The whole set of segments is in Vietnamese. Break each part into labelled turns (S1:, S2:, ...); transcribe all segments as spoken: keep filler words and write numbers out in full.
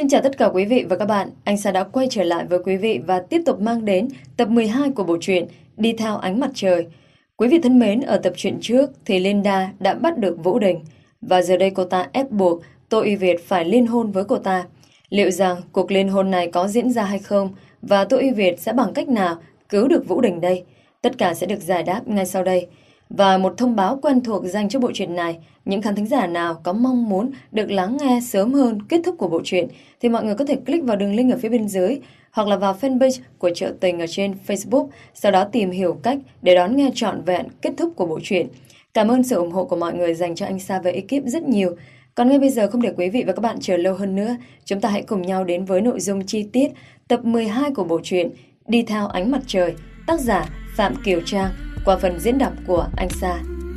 S1: Xin chào tất cả quý vị và các bạn. Anh Sa đã quay trở lại với quý vị và tiếp tục mang đến tập mười hai của bộ truyện Đi theo ánh mặt trời. Quý vị thân mến, ở tập truyện trước thì Linda đã bắt được Vũ Đình và giờ đây cô ta ép buộc Tô Uy Việt phải liên hôn với cô ta. Liệu rằng cuộc liên hôn này có diễn ra hay không và Tô Uy Việt sẽ bằng cách nào cứu được Vũ Đình đây? Tất cả sẽ được giải đáp ngay sau đây. Và một thông báo quen thuộc dành cho bộ truyện này, những khán thính giả nào có mong muốn được lắng nghe sớm hơn kết thúc của bộ truyện thì mọi người có thể click vào đường link ở phía bên dưới hoặc là vào fanpage của Chợ Tình ở trên Facebook, sau đó tìm hiểu cách để đón nghe trọn vẹn kết thúc của bộ truyện. Cảm ơn sự ủng hộ của mọi người dành cho anh Sa và ekip rất nhiều. Còn ngay bây giờ không để quý vị và các bạn chờ lâu hơn nữa, chúng ta hãy cùng nhau đến với nội dung chi tiết tập mười hai của bộ truyện Đi theo ánh mặt trời, tác giả Phạm Kiều Trang, qua phần diễn đọc của anh Sa.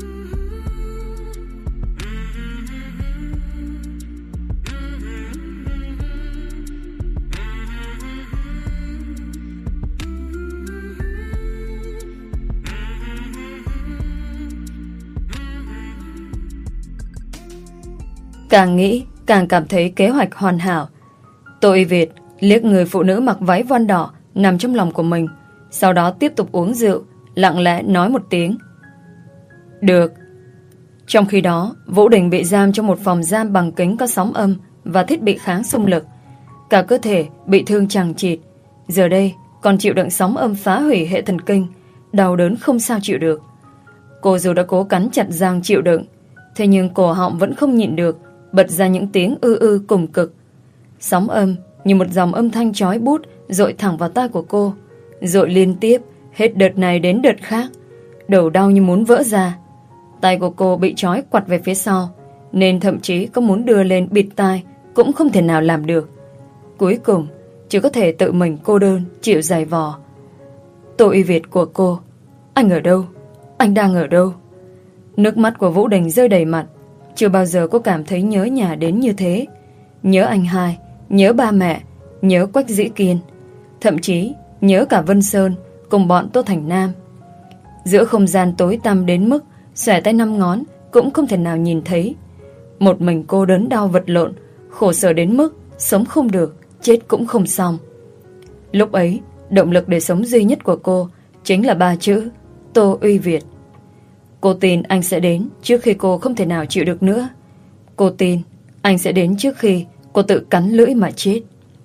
S1: Càng nghĩ, càng cảm thấy kế hoạch hoàn hảo. Tô Uy Việt liếc người phụ nữ mặc váy voan đỏ nằm trong lòng của mình, sau đó tiếp tục uống rượu, lặng lẽ nói một tiếng được. Trong khi đó, Vũ Đình bị giam trong một phòng giam bằng kính có sóng âm và thiết bị kháng xung lực. Cả cơ thể bị thương chằng chịt, giờ đây còn chịu đựng sóng âm phá hủy hệ thần kinh, đau đớn không sao chịu được. Cô dù đã cố cắn chặt răng chịu đựng, thế nhưng cổ họng vẫn không nhịn được, bật ra những tiếng ư ư cùng cực. Sóng âm như một dòng âm thanh chói bút dội thẳng vào tai của cô, dội liên tiếp, hết đợt này đến đợt khác. Đầu đau như muốn vỡ ra. Tay của cô bị trói quặt về phía sau, nên thậm chí có muốn đưa lên bịt tai cũng không thể nào làm được. Cuối cùng chỉ có thể tự mình cô đơn chịu giày vò. Tô Uy Việt của cô, anh ở đâu? Anh đang ở đâu? Nước mắt của Vũ Đình rơi đầy mặt. Chưa bao giờ cô cảm thấy nhớ nhà đến như thế. Nhớ anh hai, nhớ ba mẹ, nhớ Quách Dĩ Kiên, thậm chí nhớ cả Vân Sơn cùng bọn Tô Thành Nam. Giữa không gian tối tăm đến mức xòe tay năm ngón cũng không thể nào nhìn thấy. Một mình cô đớn đau vật lộn, khổ sở đến mức sống không được, chết cũng không xong. Lúc ấy, động lực để sống duy nhất của cô chính là ba chữ Tô Uy Việt. Cô tin anh sẽ đến trước khi cô không thể nào chịu được nữa. Cô tin anh sẽ đến trước khi cô tự cắn lưỡi mà chết.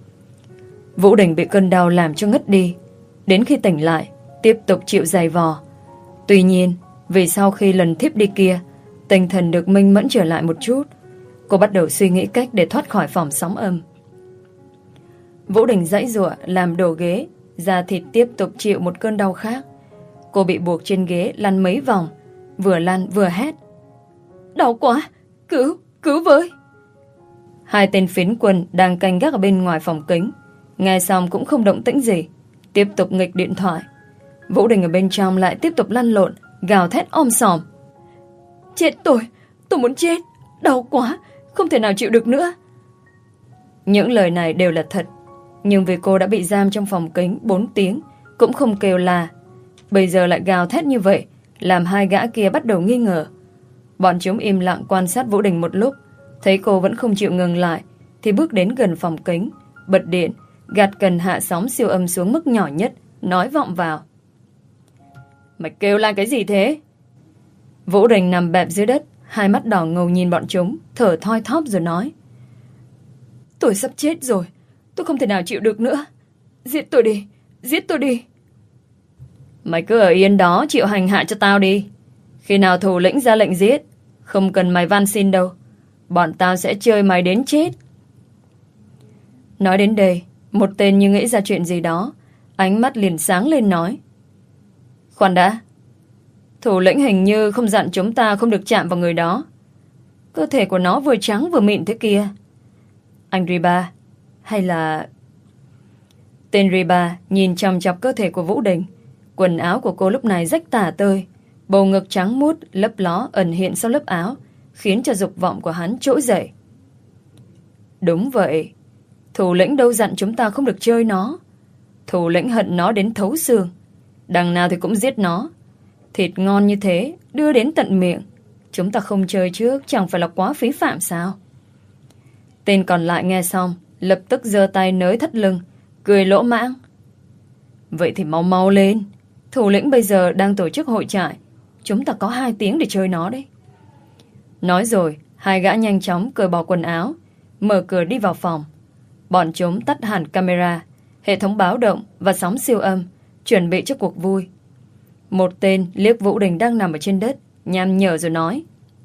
S1: Vũ Đình bị cơn đau làm cho ngất đi. Đến khi tỉnh lại, tiếp tục chịu giày vò. Tuy nhiên, vì sau khi lần thiếp đi kia, tinh thần được minh mẫn trở lại một chút, cô bắt đầu suy nghĩ cách để thoát khỏi phòng sóng âm. Vũ Đình giãy giụa làm đổ ghế, da thịt tiếp tục chịu một cơn đau khác. Cô bị buộc trên ghế lăn mấy vòng, vừa lăn vừa hét: đau quá, cứu, cứu với. Hai tên phiến quân đang canh gác ở bên ngoài phòng kính nghe xong cũng không động tĩnh gì, tiếp tục nghịch điện thoại. Vũ Đình ở bên trong lại tiếp tục lăn lộn, gào thét om sòm: chết tôi, tôi muốn chết, đau quá, không thể nào chịu được nữa. Những lời này đều là thật, nhưng vì cô đã bị giam trong phòng kính bốn tiếng cũng không kêu la, bây giờ lại gào thét như vậy, làm hai gã kia bắt đầu nghi ngờ. Bọn chúng im lặng quan sát Vũ Đình một lúc, thấy cô vẫn không chịu ngừng lại thì bước đến gần phòng kính, bật điện, gạt cần hạ sóng siêu âm xuống mức nhỏ nhất, nói vọng vào: mày kêu la cái gì thế? Vũ Đình nằm bẹp dưới đất, hai mắt đỏ ngầu nhìn bọn chúng, thở thoi thóp rồi nói: tôi sắp chết rồi, tôi không thể nào chịu được nữa, giết tôi đi, giết tôi đi. Mày cứ ở yên đó chịu hành hạ cho tao đi. Khi nào thủ lĩnh ra lệnh giết, không cần mày van xin đâu, bọn tao sẽ chơi mày đến chết. Nói đến đây, một tên như nghĩ ra chuyện gì đó, ánh mắt liền sáng lên nói: khoan đã, thủ lĩnh hình như không dặn chúng ta không được chạm vào người đó. Cơ thể của nó vừa trắng vừa mịn thế kia. Anh Riba, hay là... Tên Riba nhìn chằm chằm cơ thể của Vũ Đình. Quần áo của cô lúc này rách tả tơi, bầu ngực trắng muốt lấp ló ẩn hiện sau lớp áo, khiến cho dục vọng của hắn trỗi dậy. Đúng vậy, thủ lĩnh đâu dặn chúng ta không được chơi nó. Thủ lĩnh hận nó đến thấu xương, đằng nào thì cũng giết nó. Thịt ngon như thế đưa đến tận miệng, chúng ta không chơi trước chẳng phải là quá phí phạm sao? Tên còn lại nghe xong lập tức giơ tay nới thắt lưng, cười lỗ mãng. Vậy thì mau mau lên. Thủ lĩnh bây giờ đang tổ chức hội trại. Chúng ta có hai tiếng để chơi nó đấy. Nói rồi, hai gã nhanh chóng cởi bỏ quần áo, mở cửa đi vào phòng. Bọn chúng tắt hẳn camera, hệ thống báo động và sóng siêu âm, chuẩn bị cho cuộc vui. Một tên liếc Vũ Đình đang nằm ở trên đất, nham nhở rồi nói.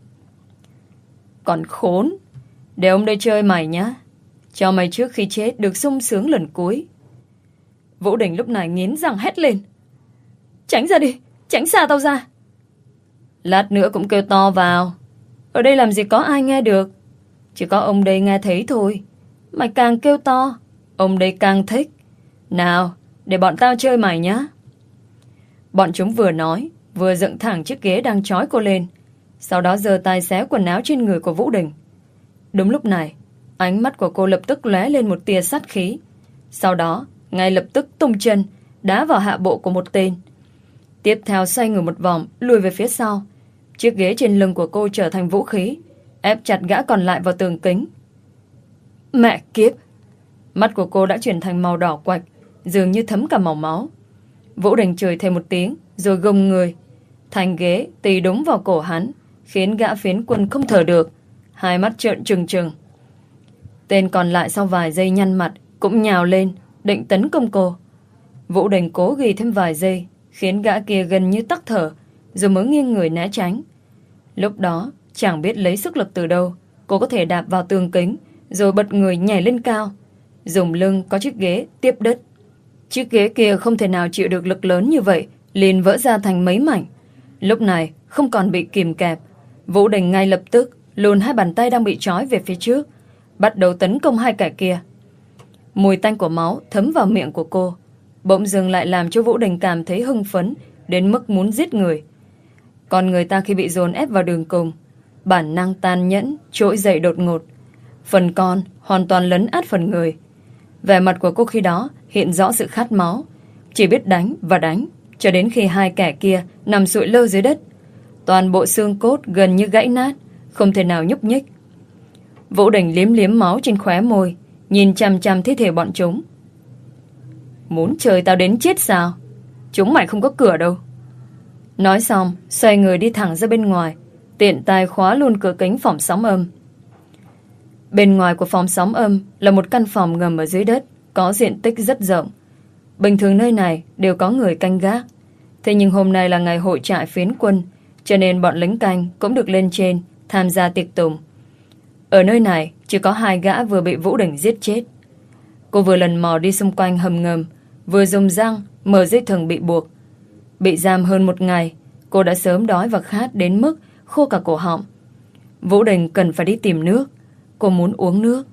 S1: Còn khốn, để ông đây chơi mày nhá. Cho mày trước khi chết được sung sướng lần cuối. Vũ Đình lúc này nghiến răng hét lên. Tránh ra đi, tránh xa tao ra. Lát nữa cũng kêu to vào. Ở đây làm gì có ai nghe được. Chỉ có ông đây nghe thấy thôi. Mày càng kêu to, ông đây càng thích. Nào, để bọn tao chơi mày nhá. Bọn chúng vừa nói, vừa dựng thẳng chiếc ghế đang trói cô lên. Sau đó giơ tay xé quần áo trên người của Vũ Đình. Đúng lúc này, ánh mắt của cô lập tức lóe lên một tia sát khí. Sau đó, ngay lập tức tung chân, đá vào hạ bộ của một tên. Tiếp theo xoay người một vòng, lùi về phía sau. Chiếc ghế trên lưng của cô trở thành vũ khí, ép chặt gã còn lại vào tường kính. Mẹ kiếp! Mắt của cô đã chuyển thành màu đỏ quạch, dường như thấm cả màu máu. Vũ Đình chửi thêm một tiếng, rồi gồng người. Thành ghế tì đúng vào cổ hắn, khiến gã phiến quân không thở được, hai mắt trợn trừng trừng. Tên còn lại sau vài giây nhăn mặt, cũng nhào lên, định tấn công cô. Vũ Đình cố ghi thêm vài giây, khiến gã kia gần như tắc thở, rồi mới nghiêng người né tránh. Lúc đó, chẳng biết lấy sức lực từ đâu, cô có thể đạp vào tường kính, rồi bật người nhảy lên cao, dùng lưng có chiếc ghế tiếp đất. Chiếc ghế kia không thể nào chịu được lực lớn như vậy, liền vỡ ra thành mấy mảnh. Lúc này, không còn bị kìm kẹp, Vũ Đình ngay lập tức luồn hai bàn tay đang bị trói về phía trước, bắt đầu tấn công hai kẻ kia. Mùi tanh của máu thấm vào miệng của cô, bỗng dưng lại làm cho Vũ Đình cảm thấy hưng phấn đến mức muốn giết người. Còn người ta khi bị dồn ép vào đường cùng, bản năng tàn nhẫn trỗi dậy đột ngột. Phần con hoàn toàn lấn át phần người. Vẻ mặt của cô khi đó hiện rõ sự khát máu, chỉ biết đánh và đánh, cho đến khi hai kẻ kia nằm sụi lơ dưới đất. Toàn bộ xương cốt gần như gãy nát, không thể nào nhúc nhích. Vũ Đình liếm liếm máu trên khóe môi, nhìn chằm chằm thi thể bọn chúng. Muốn chơi tao đến chết sao? Chúng mày không có cửa đâu. Nói xong, xoay người đi thẳng ra bên ngoài, tiện tay khóa luôn cửa kính phòng sóng âm. Bên ngoài của phòng sóng âm là một căn phòng ngầm ở dưới đất, có diện tích rất rộng. Bình thường nơi này đều có người canh gác. Thế nhưng hôm nay là ngày hội trại phiến quân, cho nên bọn lính canh cũng được lên trên tham gia tiệc tùng. Ở nơi này chỉ có hai gã vừa bị Vũ Đình giết chết. Cô vừa lần mò đi xung quanh hầm ngầm, vừa dùng răng mở dây thừng bị buộc. Bị giam hơn một ngày, cô đã sớm đói và khát đến mức khô cả cổ họng. Vũ Đình cần phải đi tìm nước. Cô muốn uống nước.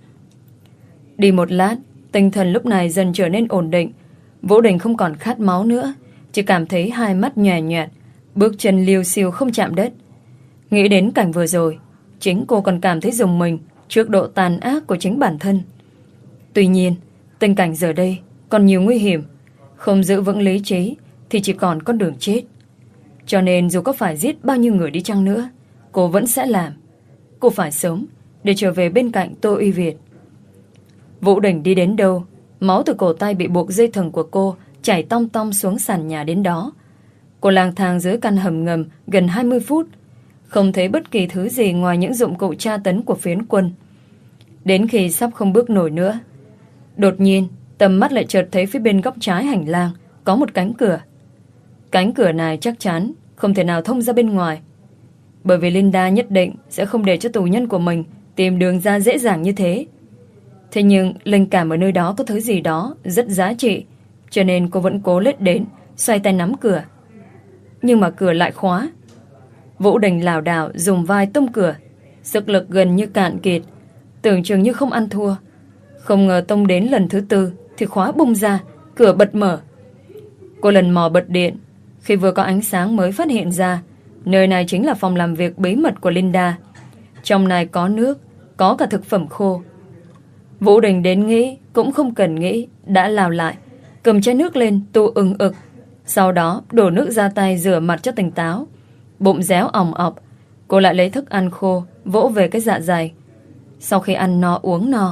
S1: Đi một lát, tinh thần lúc này dần trở nên ổn định. Vũ Đình không còn khát máu nữa, chỉ cảm thấy hai mắt nhòe nhòe, bước chân liêu xiêu không chạm đất. Nghĩ đến cảnh vừa rồi, chính cô còn cảm thấy rùng mình trước độ tàn ác của chính bản thân. Tuy nhiên, tình cảnh giờ đây còn nhiều nguy hiểm. Không giữ vững lý trí thì chỉ còn con đường chết. Cho nên dù có phải giết bao nhiêu người đi chăng nữa, cô vẫn sẽ làm. Cô phải sống để trở về bên cạnh Tô Uy Việt. Vũ Đình đi đến đâu, máu từ cổ tay bị buộc dây thừng của cô chảy tong tong xuống sàn nhà đến đó. Cô lang thang dưới căn hầm ngầm gần hai mươi phút, không thấy bất kỳ thứ gì ngoài những dụng cụ tra tấn của phiến quân. Đến khi sắp không bước nổi nữa, đột nhiên tầm mắt lại chợt thấy phía bên góc trái hành lang có một cánh cửa. Cánh cửa này chắc chắn không thể nào thông ra bên ngoài, bởi vì Linda nhất định sẽ không để cho tù nhân của mình tìm đường ra dễ dàng như thế. Thế nhưng linh cảm ở nơi đó có thứ gì đó rất giá trị, cho nên cô vẫn cố lết đến, xoay tay nắm cửa. Nhưng mà cửa lại khóa. Vũ Đình lảo đảo dùng vai tung cửa, sức lực gần như cạn kiệt, tưởng chừng như không ăn thua. Không ngờ tông đến lần thứ tư thì khóa bung ra, cửa bật mở. Cô lần mò bật điện. Khi vừa có ánh sáng mới phát hiện ra nơi này chính là phòng làm việc bí mật của Linda. Trong này có nước, có cả thực phẩm khô. Vũ Đình đến nghĩ cũng không cần nghĩ, đã lao lại, cầm chai nước lên tu ừng ực, sau đó đổ nước ra tay rửa mặt cho tỉnh táo. Bụng réo ỏng ọc, cô lại lấy thức ăn khô vỗ về cái dạ dày. Sau khi ăn no uống no,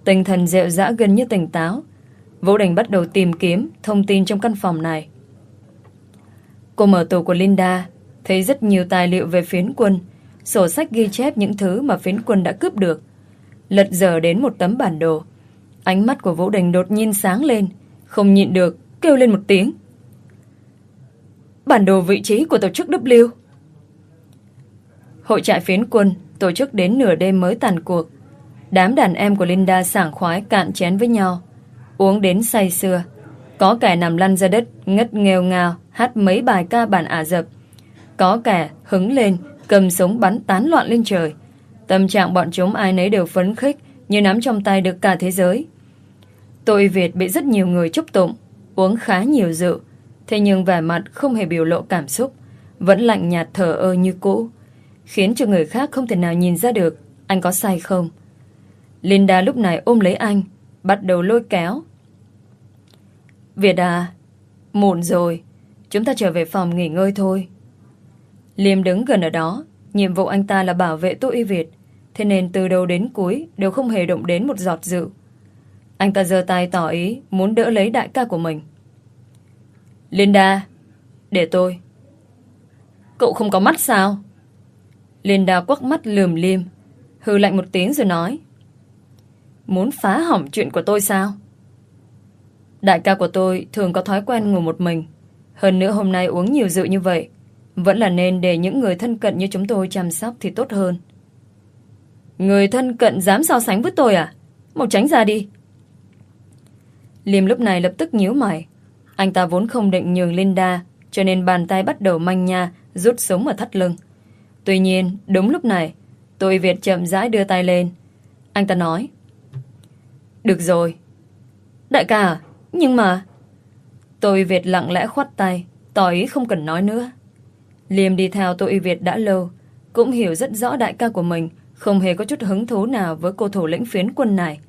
S1: Tinh thần rệu rã gần như tỉnh táo, Vũ Đình bắt đầu tìm kiếm thông tin trong căn phòng này. Cô mở tủ của Linda, thấy rất nhiều tài liệu về phiến quân, sổ sách ghi chép những thứ mà phiến quân đã cướp được. Lật dở đến một tấm bản đồ. Ánh mắt của Vũ Đình đột nhiên sáng lên, không nhịn được, kêu lên một tiếng. Bản đồ vị trí của tổ chức W. Hội trại phiến quân tổ chức đến nửa đêm mới tàn cuộc. Đám đàn em của Linda sảng khoái cạn chén với nhau, uống đến say sưa. Có kẻ nằm lăn ra đất ngất nghèo ngào hát mấy bài ca bản Ả Rập. Có kẻ hứng lên cầm súng bắn tán loạn lên trời. Tâm trạng bọn chúng ai nấy đều phấn khích, như nắm trong tay được cả thế giới. Tôi Việt bị rất nhiều người chúc tụng, uống khá nhiều rượu, thế nhưng vẻ mặt không hề biểu lộ cảm xúc, vẫn lạnh nhạt thờ ơ như cũ, khiến cho người khác không thể nào nhìn ra được anh có say không. Linda lúc này ôm lấy anh, bắt đầu lôi kéo. Việt à, muộn rồi, chúng ta trở về phòng nghỉ ngơi thôi. Liêm đứng gần ở đó, nhiệm vụ anh ta là bảo vệ Tô Y Việt, thế nên từ đầu đến cuối đều không hề động đến một giọt rượu. Anh ta giơ tay tỏ ý muốn đỡ lấy đại ca của mình. Linda, để tôi. Cậu không có mắt sao? Linda quắc mắt lườm Liêm, hừ lạnh một tiếng rồi nói. Muốn phá hỏng chuyện của tôi sao? Đại ca của tôi thường có thói quen ngủ một mình. Hơn nữa hôm nay uống nhiều rượu như vậy, vẫn là nên để những người thân cận như chúng tôi chăm sóc thì tốt hơn. Người thân cận dám so sánh với tôi à? Mau tránh ra đi. Liêm lúc này lập tức nhíu mày. Anh ta vốn không định nhường Linda, cho nên bàn tay bắt đầu manh nha rút súng ở thắt lưng. Tuy nhiên đúng lúc này Tô Y Việt chậm rãi đưa tay lên. Anh ta nói. Được rồi. Đại ca à, nhưng mà... Tô Y Việt lặng lẽ khoát tay, tỏ ý không cần nói nữa. Liêm đi theo Tô Y Việt đã lâu, cũng hiểu rất rõ đại ca của mình không hề có chút hứng thú nào với cô thủ lĩnh phiến quân này.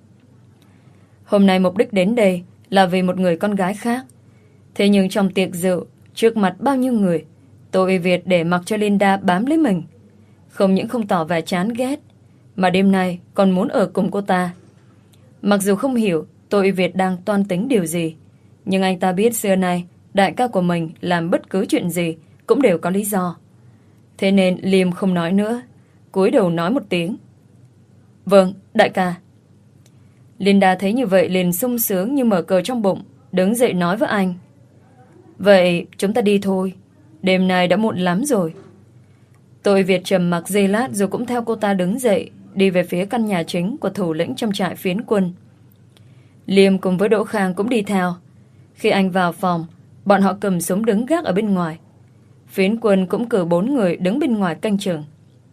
S1: Hôm nay mục đích đến đây là vì một người con gái khác. Thế nhưng trong tiệc rượu, trước mặt bao nhiêu người, Tô Y Việt để mặc cho Linda bám lấy mình. Không những không tỏ vẻ chán ghét, mà đêm nay còn muốn ở cùng cô ta. Mặc dù không hiểu Tô Y Việt đang toan tính điều gì, nhưng anh ta biết xưa nay đại ca của mình làm bất cứ chuyện gì cũng đều có lý do. Thế nên Liêm không nói nữa, cúi đầu nói một tiếng. Vâng, đại ca. Linda thấy như vậy liền sung sướng như mở cờ trong bụng, đứng dậy nói với anh. Vậy chúng ta đi thôi, đêm nay đã muộn lắm rồi. Tô Y Việt trầm mặc giây lát rồi cũng theo cô ta đứng dậy, đi về phía căn nhà chính của thủ lĩnh trong trại phiến quân. Liêm cùng với Đỗ Khang cũng đi theo. Khi anh vào phòng, bọn họ cầm súng đứng gác ở bên ngoài. Phiến quân cũng cử bốn người đứng bên ngoài canh chừng.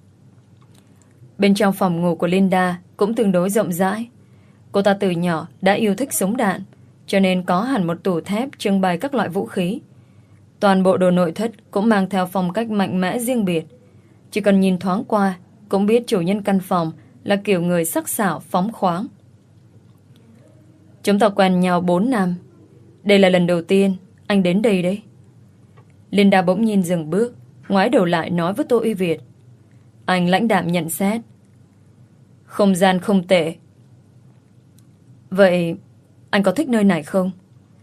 S1: Bên trong phòng ngủ của Linda cũng tương đối rộng rãi. Cô ta từ nhỏ đã yêu thích súng đạn, cho nên có hẳn một tủ thép trưng bày các loại vũ khí. Toàn bộ đồ nội thất cũng mang theo phong cách mạnh mẽ riêng biệt. Chỉ cần nhìn thoáng qua cũng biết chủ nhân căn phòng là kiểu người sắc sảo phóng khoáng. Chúng ta quen nhau bốn năm. Đây là lần đầu tiên anh đến đây đấy. Linda bỗng nhiên dừng bước, ngoái đầu lại nói với Tô Y Việt. Anh lãnh đạm nhận xét. Không gian không tệ. Vậy anh có thích nơi này không?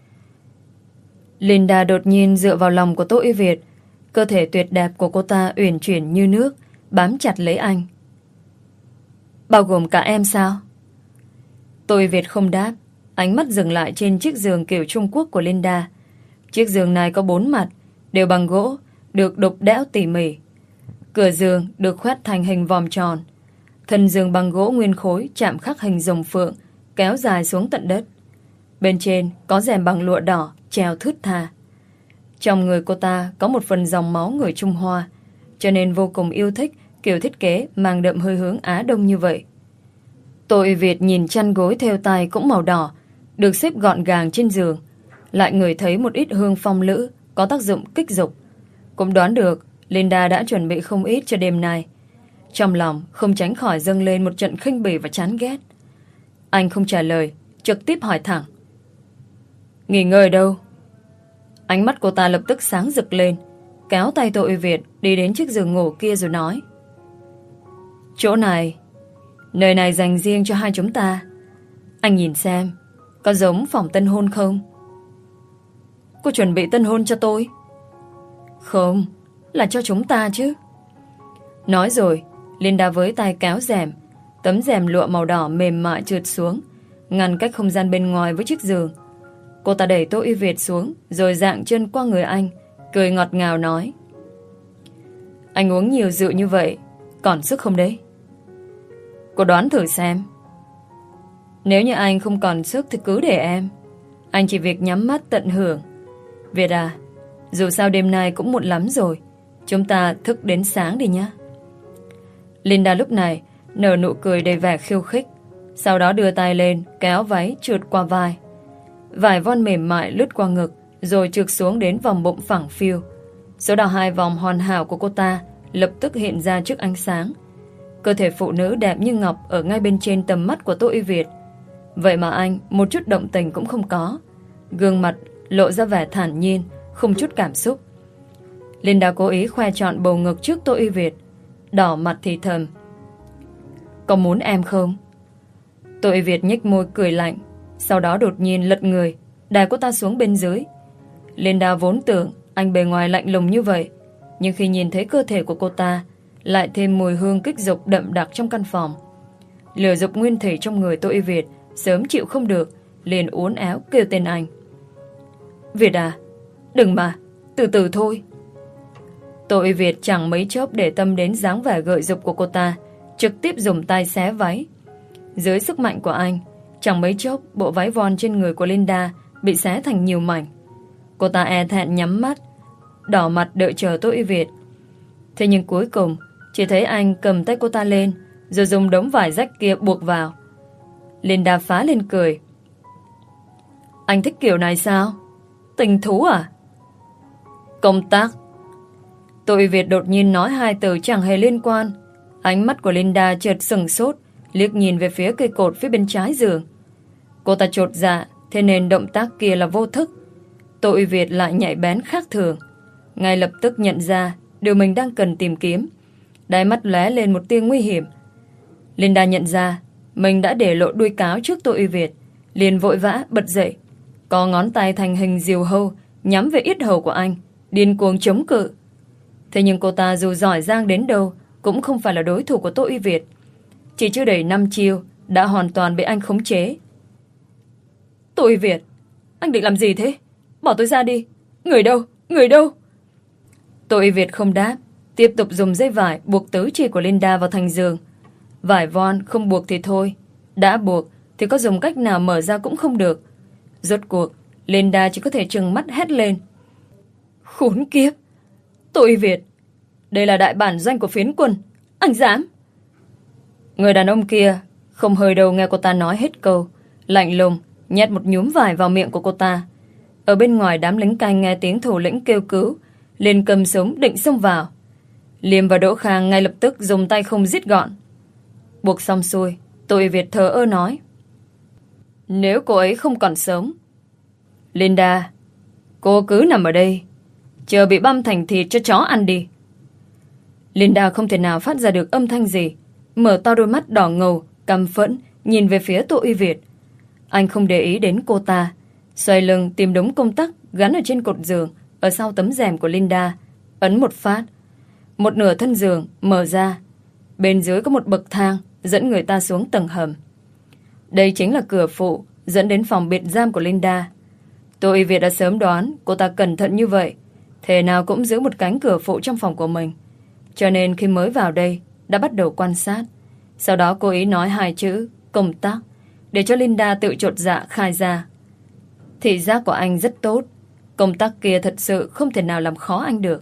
S1: Linda đột nhiên dựa vào lòng của Tô Y Việt. Cơ thể tuyệt đẹp của cô ta uyển chuyển như nước, bám chặt lấy anh. Bao gồm cả em sao? Tô Y Việt không đáp, ánh mắt dừng lại trên chiếc giường kiểu Trung Quốc của Linda. Chiếc giường này có bốn mặt, đều bằng gỗ, được đục đẽo tỉ mỉ. Cửa giường được khoét thành hình vòm tròn. Thân giường bằng gỗ nguyên khối chạm khắc hình rồng phượng, kéo dài xuống tận đất. Bên trên có rèm bằng lụa đỏ treo thướt tha. Trong người cô ta có một phần dòng máu người Trung Hoa, cho nên vô cùng yêu thích kiểu thiết kế mang đậm hơi hướng Á Đông như vậy. Tô Y Việt nhìn chăn gối thêu tay cũng màu đỏ, được xếp gọn gàng trên giường, lại ngửi thấy một ít hương phong lữ có tác dụng kích dục. Cũng đoán được Linda đã chuẩn bị không ít cho đêm nay. Trong lòng không tránh khỏi dâng lên một trận khinh bỉ và chán ghét. Anh không trả lời, trực tiếp hỏi thẳng. Nghỉ ngơi đâu? Ánh mắt cô ta lập tức sáng rực lên, kéo tay Tô Y Việt đi đến chiếc giường ngủ kia rồi nói. Chỗ này, nơi này dành riêng cho hai chúng ta. Anh nhìn xem, có giống phòng tân hôn không? Cô chuẩn bị tân hôn cho tôi? Không, là cho chúng ta chứ. Nói rồi, Linda với tay kéo rèm. Tấm rèm lụa màu đỏ mềm mại trượt xuống, ngăn cách không gian bên ngoài với chiếc giường. Cô ta đẩy Tô Y Việt xuống, rồi dạng chân qua người anh, cười ngọt ngào nói: Anh uống nhiều rượu như vậy, còn sức không đấy? Cô đoán thử xem. Nếu như anh không còn sức thì cứ để em. Anh chỉ việc nhắm mắt tận hưởng. Việt à, dù sao đêm nay cũng muộn lắm rồi, chúng ta thức đến sáng đi nhá. Linda lúc này nở nụ cười đầy vẻ khiêu khích, sau đó đưa tay lên kéo váy trượt qua vai. Vải von mềm mại lướt qua ngực, rồi trượt xuống đến vòng bụng phẳng phiu. Số đào hai vòng hoàn hảo của cô ta lập tức hiện ra trước ánh sáng. Cơ thể phụ nữ đẹp như ngọc ở ngay bên trên tầm mắt của Tô Y Việt. Vậy mà anh một chút động tình cũng không có. Gương mặt lộ ra vẻ thản nhiên, không chút cảm xúc. Linda cố ý khoe trọn bầu ngực trước Tô Y Việt, đỏ mặt thì thầm: Có muốn em không? Tô Y Việt nhếch môi cười lạnh, sau đó đột nhiên lật người, đè cô ta xuống bên dưới. Linda vốn tưởng anh bề ngoài lạnh lùng như vậy, nhưng khi nhìn thấy cơ thể của cô ta, lại thêm mùi hương kích dục đậm đặc trong căn phòng. Lửa dục nguyên thủy trong người Tô Y Việt sớm chịu không được, liền uốn éo kêu tên anh: Việt à, đừng mà, từ từ thôi. Tô Y Việt chẳng mấy chốc để tâm đến dáng vẻ gợi dục của cô ta, trực tiếp dùng tay xé váy. Dưới sức mạnh của anh, chẳng mấy chốc bộ váy von trên người của Linda bị xé thành nhiều mảnh. Cô ta e thẹn nhắm mắt, đỏ mặt đợi chờ Tô Y Việt. Thế nhưng cuối cùng chỉ thấy anh cầm tay cô ta lên, rồi dùng đống vải rách kia buộc vào. Linda phá lên cười: Anh thích kiểu này sao? Tình thú à? Công tác. Tô Y Việt đột nhiên nói hai từ chẳng hề liên quan. Ánh mắt của Linda chợt sừng sốt, liếc nhìn về phía cây cột phía bên trái giường. Cô ta chột dạ, thế nên động tác kia là vô thức. Tô Y Việt lại nhạy bén khác thường, ngay lập tức nhận ra điều mình đang cần tìm kiếm. Đáy mắt lóe lên một tia nguy hiểm. Linda nhận ra mình đã để lộ đuôi cáo trước Tô Y Việt, liền vội vã bật dậy, có ngón tay thành hình diều hâu nhắm về yết hầu của anh, điên cuồng chống cự. Thế nhưng cô ta dù giỏi giang đến đâu cũng không phải là đối thủ của Tô Y Việt. Chỉ chưa đầy năm chiêu đã hoàn toàn bị anh khống chế. Tô Y Việt, anh định làm gì thế? Bỏ tôi ra đi. Người đâu? Người đâu? Tô Y Việt không đáp, tiếp tục dùng dây vải buộc tứ chi của Linda vào thành giường. Vải von không buộc thì thôi, đã buộc thì có dùng cách nào mở ra cũng không được. Rốt cuộc Linda chỉ có thể trừng mắt hét lên: Khốn kiếp! Tô Y Việt, đây là đại bản doanh của phiến quân, anh dám! Người đàn ông kia không hơi đầu nghe cô ta nói hết câu, lạnh lùng nhét một nhúm vải vào miệng của cô ta. Ở bên ngoài, đám lính canh nghe tiếng thủ lĩnh kêu cứu, liền cầm súng định xông vào. Liêm và Đỗ Khang ngay lập tức dùng tay không giết gọn. Buộc xong xuôi, Tô Y Việt thờ ơ nói: Nếu cô ấy không còn sống, Linda, cô cứ nằm ở đây, chờ bị băm thành thịt cho chó ăn đi. Linda không thể nào phát ra được âm thanh gì, mở to đôi mắt đỏ ngầu, căm phẫn nhìn về phía Tô Y Việt. Anh không để ý đến cô ta, xoay lưng tìm đống công tắc gắn ở trên cột giường, ở sau tấm rèm của Linda, ấn một phát. Một nửa thân giường mở ra, bên dưới có một bậc thang dẫn người ta xuống tầng hầm. Đây chính là cửa phụ dẫn đến phòng biệt giam của Linda. Tô Y Việt đã sớm đoán cô ta cẩn thận như vậy, thể nào cũng giữ một cánh cửa phụ trong phòng của mình, cho nên khi mới vào đây đã bắt đầu quan sát. Sau đó cô ý nói hai chữ công tác để cho Linda tự chột dạ khai ra. Thị giác của anh rất tốt, công tác kia thật sự không thể nào làm khó anh được.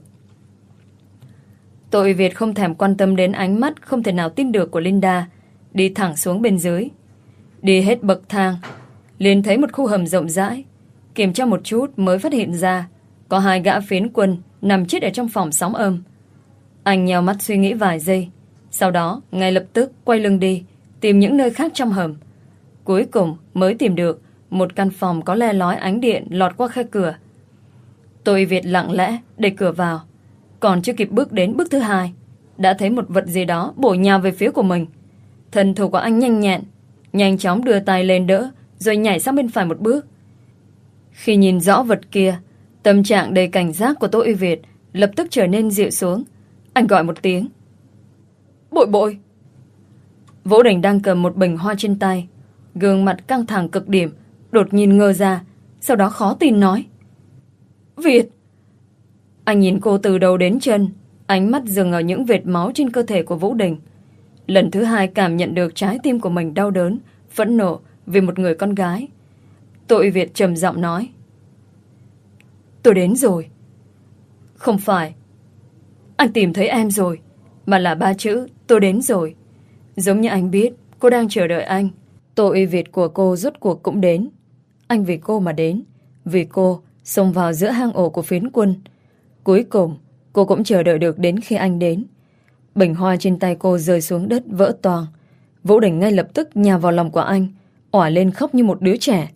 S1: Tô Y Việt không thèm quan tâm đến ánh mắt không thể nào tin được của Linda, đi thẳng xuống bên dưới. Đi hết bậc thang, liền thấy một khu hầm rộng rãi. Kiểm tra một chút mới phát hiện ra có hai gã phiến quân nằm chết ở trong phòng sóng âm. Anh nheo mắt suy nghĩ vài giây, sau đó ngay lập tức quay lưng đi tìm những nơi khác trong hầm. Cuối cùng mới tìm được một căn phòng có le lói ánh điện lọt qua khe cửa. Tô Y Việt lặng lẽ đẩy cửa vào, còn chưa kịp bước đến bước thứ hai, đã thấy một vật gì đó bổ nhào về phía của mình. Thân thủ của anh nhanh nhẹn, nhanh chóng đưa tay lên đỡ, rồi nhảy sang bên phải một bước. Khi nhìn rõ vật kia, tâm trạng đầy cảnh giác của Tô Uy Việt lập tức trở nên dịu xuống. Anh gọi một tiếng. Bội bội. Vũ Đình đang cầm một bình hoa trên tay, gương mặt căng thẳng cực điểm, đột nhiên ngơ ra, sau đó khó tin nói. Việt. Anh nhìn cô từ đầu đến chân, ánh mắt dừng ở những vệt máu trên cơ thể của Vũ Đình. Lần thứ hai cảm nhận được trái tim của mình đau đớn, phẫn nộ vì một người con gái. Tô Uy Việt trầm giọng nói. Tôi đến rồi. Không phải anh tìm thấy em rồi, mà là ba chữ tôi đến rồi. Giống như anh biết cô đang chờ đợi anh. Tô Uy Việt của cô rốt cuộc cũng đến. Anh vì cô mà đến, vì cô xông vào giữa hang ổ của phiến quân. Cuối cùng cô cũng chờ đợi được đến khi anh đến. Bình hoa trên tay cô rơi xuống đất vỡ toang. Vũ Đình ngay lập tức nhào vào lòng của anh, òa lên khóc như một đứa trẻ.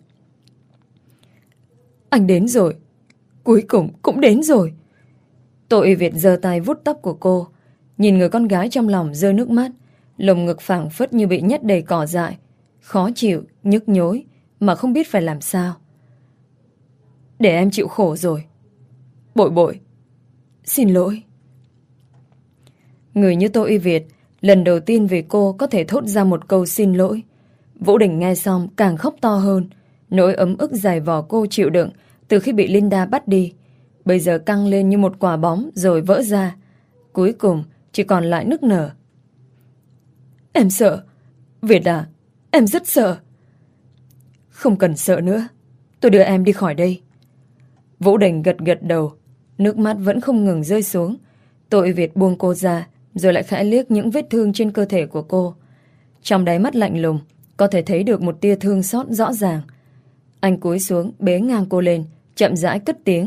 S1: Anh đến rồi. Cuối cùng cũng đến rồi. Tô Uy Việt giơ tay vuốt tóc của cô, nhìn người con gái trong lòng rơi nước mắt, lồng ngực phảng phất như bị nhét đầy cỏ dại, khó chịu, nhức nhối mà không biết phải làm sao. Để em chịu khổ rồi. Bội bội, xin lỗi. Người như Tô Uy Việt lần đầu tiên vì cô có thể thốt ra một câu xin lỗi. Vũ Đình nghe xong càng khóc to hơn. Nỗi ấm ức dày vò cô chịu đựng từ khi bị Linda bắt đi, bây giờ căng lên như một quả bóng rồi vỡ ra. Cuối cùng chỉ còn lại nức nở. Em sợ. Việt à, em rất sợ. Không cần sợ nữa, tôi đưa em đi khỏi đây. Vũ Đình gật gật đầu, nước mắt vẫn không ngừng rơi xuống. Tô Uy Việt buông cô ra, rồi lại khẽ liếc những vết thương trên cơ thể của cô. Trong đáy mắt lạnh lùng có thể thấy được một tia thương xót rõ ràng. Anh cúi xuống bế ngang cô lên, chậm rãi cất tiếng.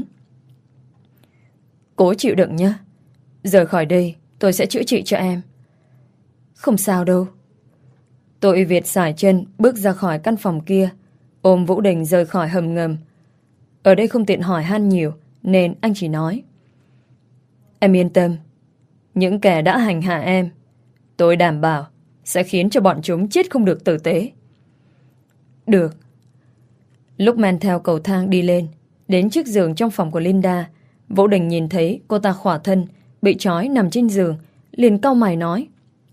S1: Cố chịu đựng nhé. Rời khỏi đây tôi sẽ chữa trị cho em. Không sao đâu. Tô Uy Việt sải chân bước ra khỏi căn phòng kia, ôm Vũ Đình rời khỏi hầm ngầm. Ở đây không tiện hỏi han nhiều, nên anh chỉ nói. Em yên tâm, những kẻ đã hành hạ em, tôi đảm bảo sẽ khiến cho bọn chúng chết không được tử tế. Được. Lúc men theo cầu thang đi lên, đến chiếc giường trong phòng của Linda, Vũ Đình nhìn thấy cô ta khỏa thân, bị trói nằm trên giường, liền cau mày nói.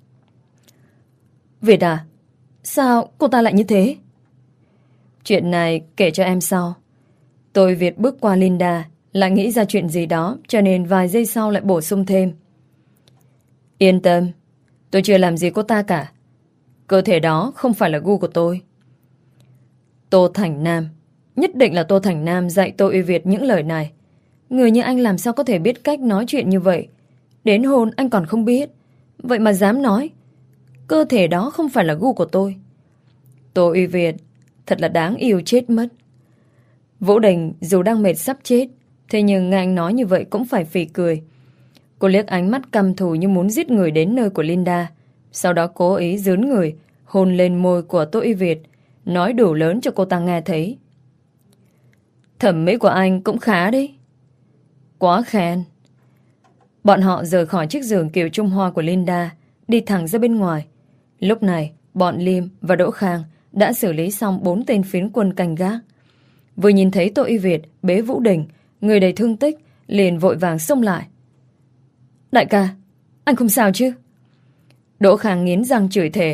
S1: Việt à, sao cô ta lại như thế? Chuyện này kể cho em sau. Tôi Việt bước qua Linda, lại nghĩ ra chuyện gì đó, cho nên vài giây sau lại bổ sung thêm. Yên tâm, tôi chưa làm gì cô ta cả. Cơ thể đó không phải là gu của tôi. Tô Thành Nam, nhất định là Tô Thành Nam dạy Tô Uy Việt những lời này. Người như anh làm sao có thể biết cách nói chuyện như vậy? Đến hôn anh còn không biết, vậy mà dám nói cơ thể đó không phải là gu của tôi. Tô Uy Việt thật là đáng yêu chết mất. Vũ Đình dù đang mệt sắp chết, thế nhưng nghe anh nói như vậy cũng phải phì cười. Cô liếc ánh mắt căm thù như muốn giết người đến nơi của Linda, sau đó cố ý dướn người hôn lên môi của Tô Uy Việt, nói đủ lớn cho cô ta nghe thấy. Thẩm mỹ của anh cũng khá đấy. Quá khen. Bọn họ rời khỏi chiếc giường kiểu Trung Hoa của Linda, đi thẳng ra bên ngoài. Lúc này bọn Liêm và Đỗ Khang đã xử lý xong bốn tên phiến quân canh gác. Vừa nhìn thấy Tô Uy Việt bế Vũ Đình, người đầy thương tích, liền vội vàng xông lại. Đại ca, anh không sao chứ? Đỗ Khang nghiến răng chửi thề.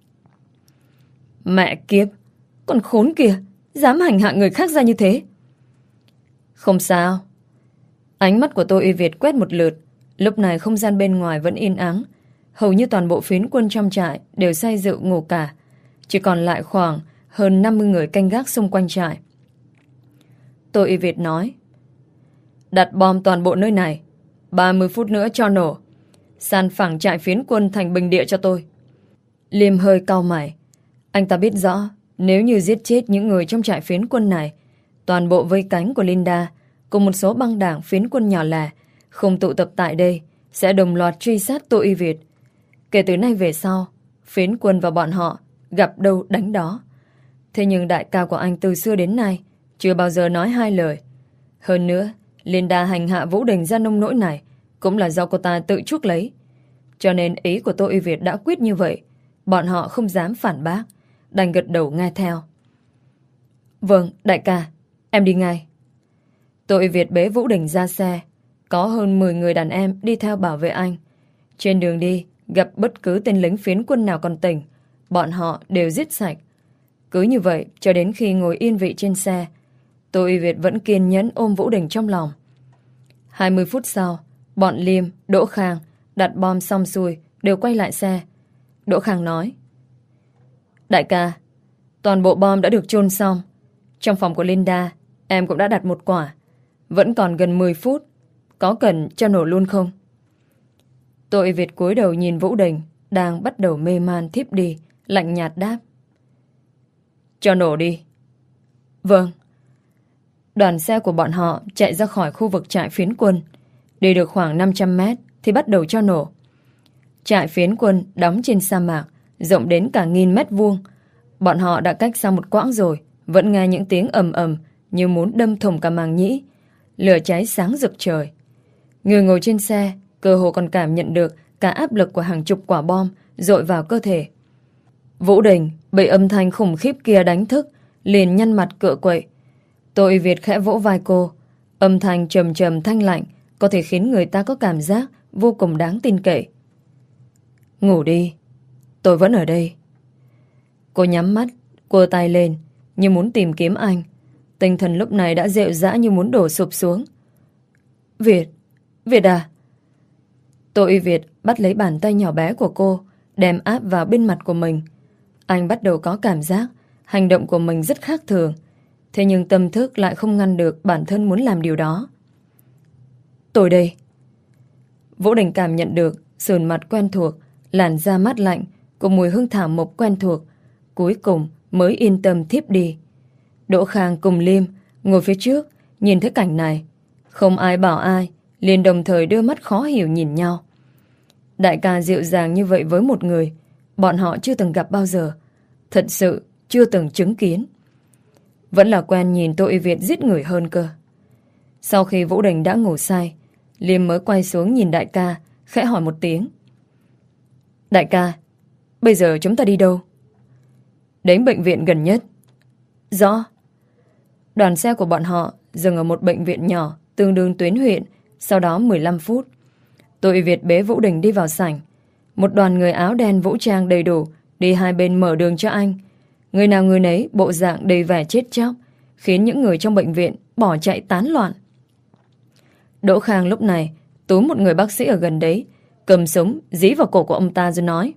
S1: Mẹ kiếp, con khốn kia dám hành hạ người khác ra như thế. Không sao. Ánh mắt của Tô Uy Việt quét một lượt. Lúc này không gian bên ngoài vẫn yên ắng. Hầu như toàn bộ phiến quân trong trại đều say rượu ngủ cả. Chỉ còn lại khoảng hơn năm mươi người canh gác xung quanh trại. Tô Uy Việt nói. Đặt bom toàn bộ nơi này, ba mươi phút nữa cho nổ. San phẳng trại phiến quân thành bình địa cho tôi. Liêm hơi cau mày. Anh ta biết rõ, nếu như giết chết những người trong trại phiến quân này, toàn bộ vây cánh của Linda cùng một số băng đảng phiến quân nhỏ lẻ không tụ tập tại đây sẽ đồng loạt truy sát Tô Uy Việt. Kể từ nay về sau, phiến quân và bọn họ gặp đâu đánh đó. Thế nhưng đại ca của anh từ xưa đến nay chưa bao giờ nói hai lời. Hơn nữa, Linda hành hạ Vũ Đình ra nông nỗi này cũng là do cô ta tự chuốc lấy. Cho nên ý của Tô Uy Việt đã quyết như vậy. Bọn họ không dám phản bác, đành gật đầu nghe theo. Vâng, đại ca, em đi ngay. Tô Uy Việt bế Vũ Đình ra xe. Có hơn mười người đàn em đi theo bảo vệ anh. Trên đường đi, gặp bất cứ tên lính phiến quân nào còn tỉnh, bọn họ đều giết sạch. Cứ như vậy, cho đến khi ngồi yên vị trên xe, Tô Uy Việt vẫn kiên nhẫn ôm Vũ Đình trong lòng. Hai mươi phút sau, bọn Liêm, Đỗ Khang đặt bom xong xuôi, đều quay lại xe. Đỗ Khang nói: Đại ca, toàn bộ bom đã được chôn xong. Trong phòng của Linda, em cũng đã đặt một quả. Vẫn còn gần mười phút. Có cần cho nổ luôn không? Tô Uy Việt cúi đầu nhìn Vũ Đình đang bắt đầu mê man thiếp đi, lạnh nhạt đáp: Cho nổ đi. Vâng. Đoàn xe của bọn họ chạy ra khỏi khu vực trại phiến quân. Đi được khoảng năm trăm mét thì bắt đầu cho nổ. Trại phiến quân đóng trên sa mạc, rộng đến cả nghìn mét vuông. Bọn họ đã cách xa một quãng rồi, vẫn nghe những tiếng ầm ầm như muốn đâm thủng cả màng nhĩ. Lửa cháy sáng rực trời. Người ngồi trên xe cơ hồ còn cảm nhận được cả áp lực của hàng chục quả bom dội vào cơ thể. Vũ Đình bị âm thanh khủng khiếp kia đánh thức, liền nhăn mặt cựa quậy. Tô Uy Việt khẽ vỗ vai cô. Âm thanh trầm trầm thanh lạnh, có thể khiến người ta có cảm giác vô cùng đáng tin cậy. Ngủ đi, tôi vẫn ở đây. Cô nhắm mắt, cua tay lên như muốn tìm kiếm anh. Tinh thần lúc này đã rệu rã như muốn đổ sụp xuống. Việt, Việt à? Tô Uy Việt bắt lấy bàn tay nhỏ bé của cô, đem áp vào bên mặt của mình. Anh bắt đầu có cảm giác hành động của mình rất khác thường. Thế nhưng tâm thức lại không ngăn được bản thân muốn làm điều đó. Tôi đây. Vũ Đình cảm nhận được sườn mặt quen thuộc, làn da mát lạnh cùng mùi hương thảo mộc quen thuộc. Cuối cùng mới yên tâm thiếp đi. Đỗ Khang cùng Liêm ngồi phía trước, nhìn thấy cảnh này, không ai bảo ai, liền đồng thời đưa mắt khó hiểu nhìn nhau. Đại ca dịu dàng như vậy với một người bọn họ chưa từng gặp bao giờ, thật sự chưa từng chứng kiến. Vẫn là quen nhìn Tô Uy Việt giết người hơn cơ. Sau khi Vũ Đình đã ngủ say, Liêm mới quay xuống nhìn đại ca, khẽ hỏi một tiếng. Đại ca, bây giờ chúng ta đi đâu? Đến bệnh viện gần nhất. Rõ. Đoàn xe của bọn họ dừng ở một bệnh viện nhỏ tương đương tuyến huyện. Sau đó mười lăm phút, Tô Uy Việt bế Vũ Đình đi vào sảnh. Một đoàn người áo đen vũ trang đầy đủ đi hai bên mở đường cho anh. Người nào người nấy bộ dạng đầy vẻ chết chóc, khiến những người trong bệnh viện bỏ chạy tán loạn. Đỗ Khang lúc này túm một người bác sĩ ở gần đấy, cầm súng dí vào cổ của ông ta rồi nói: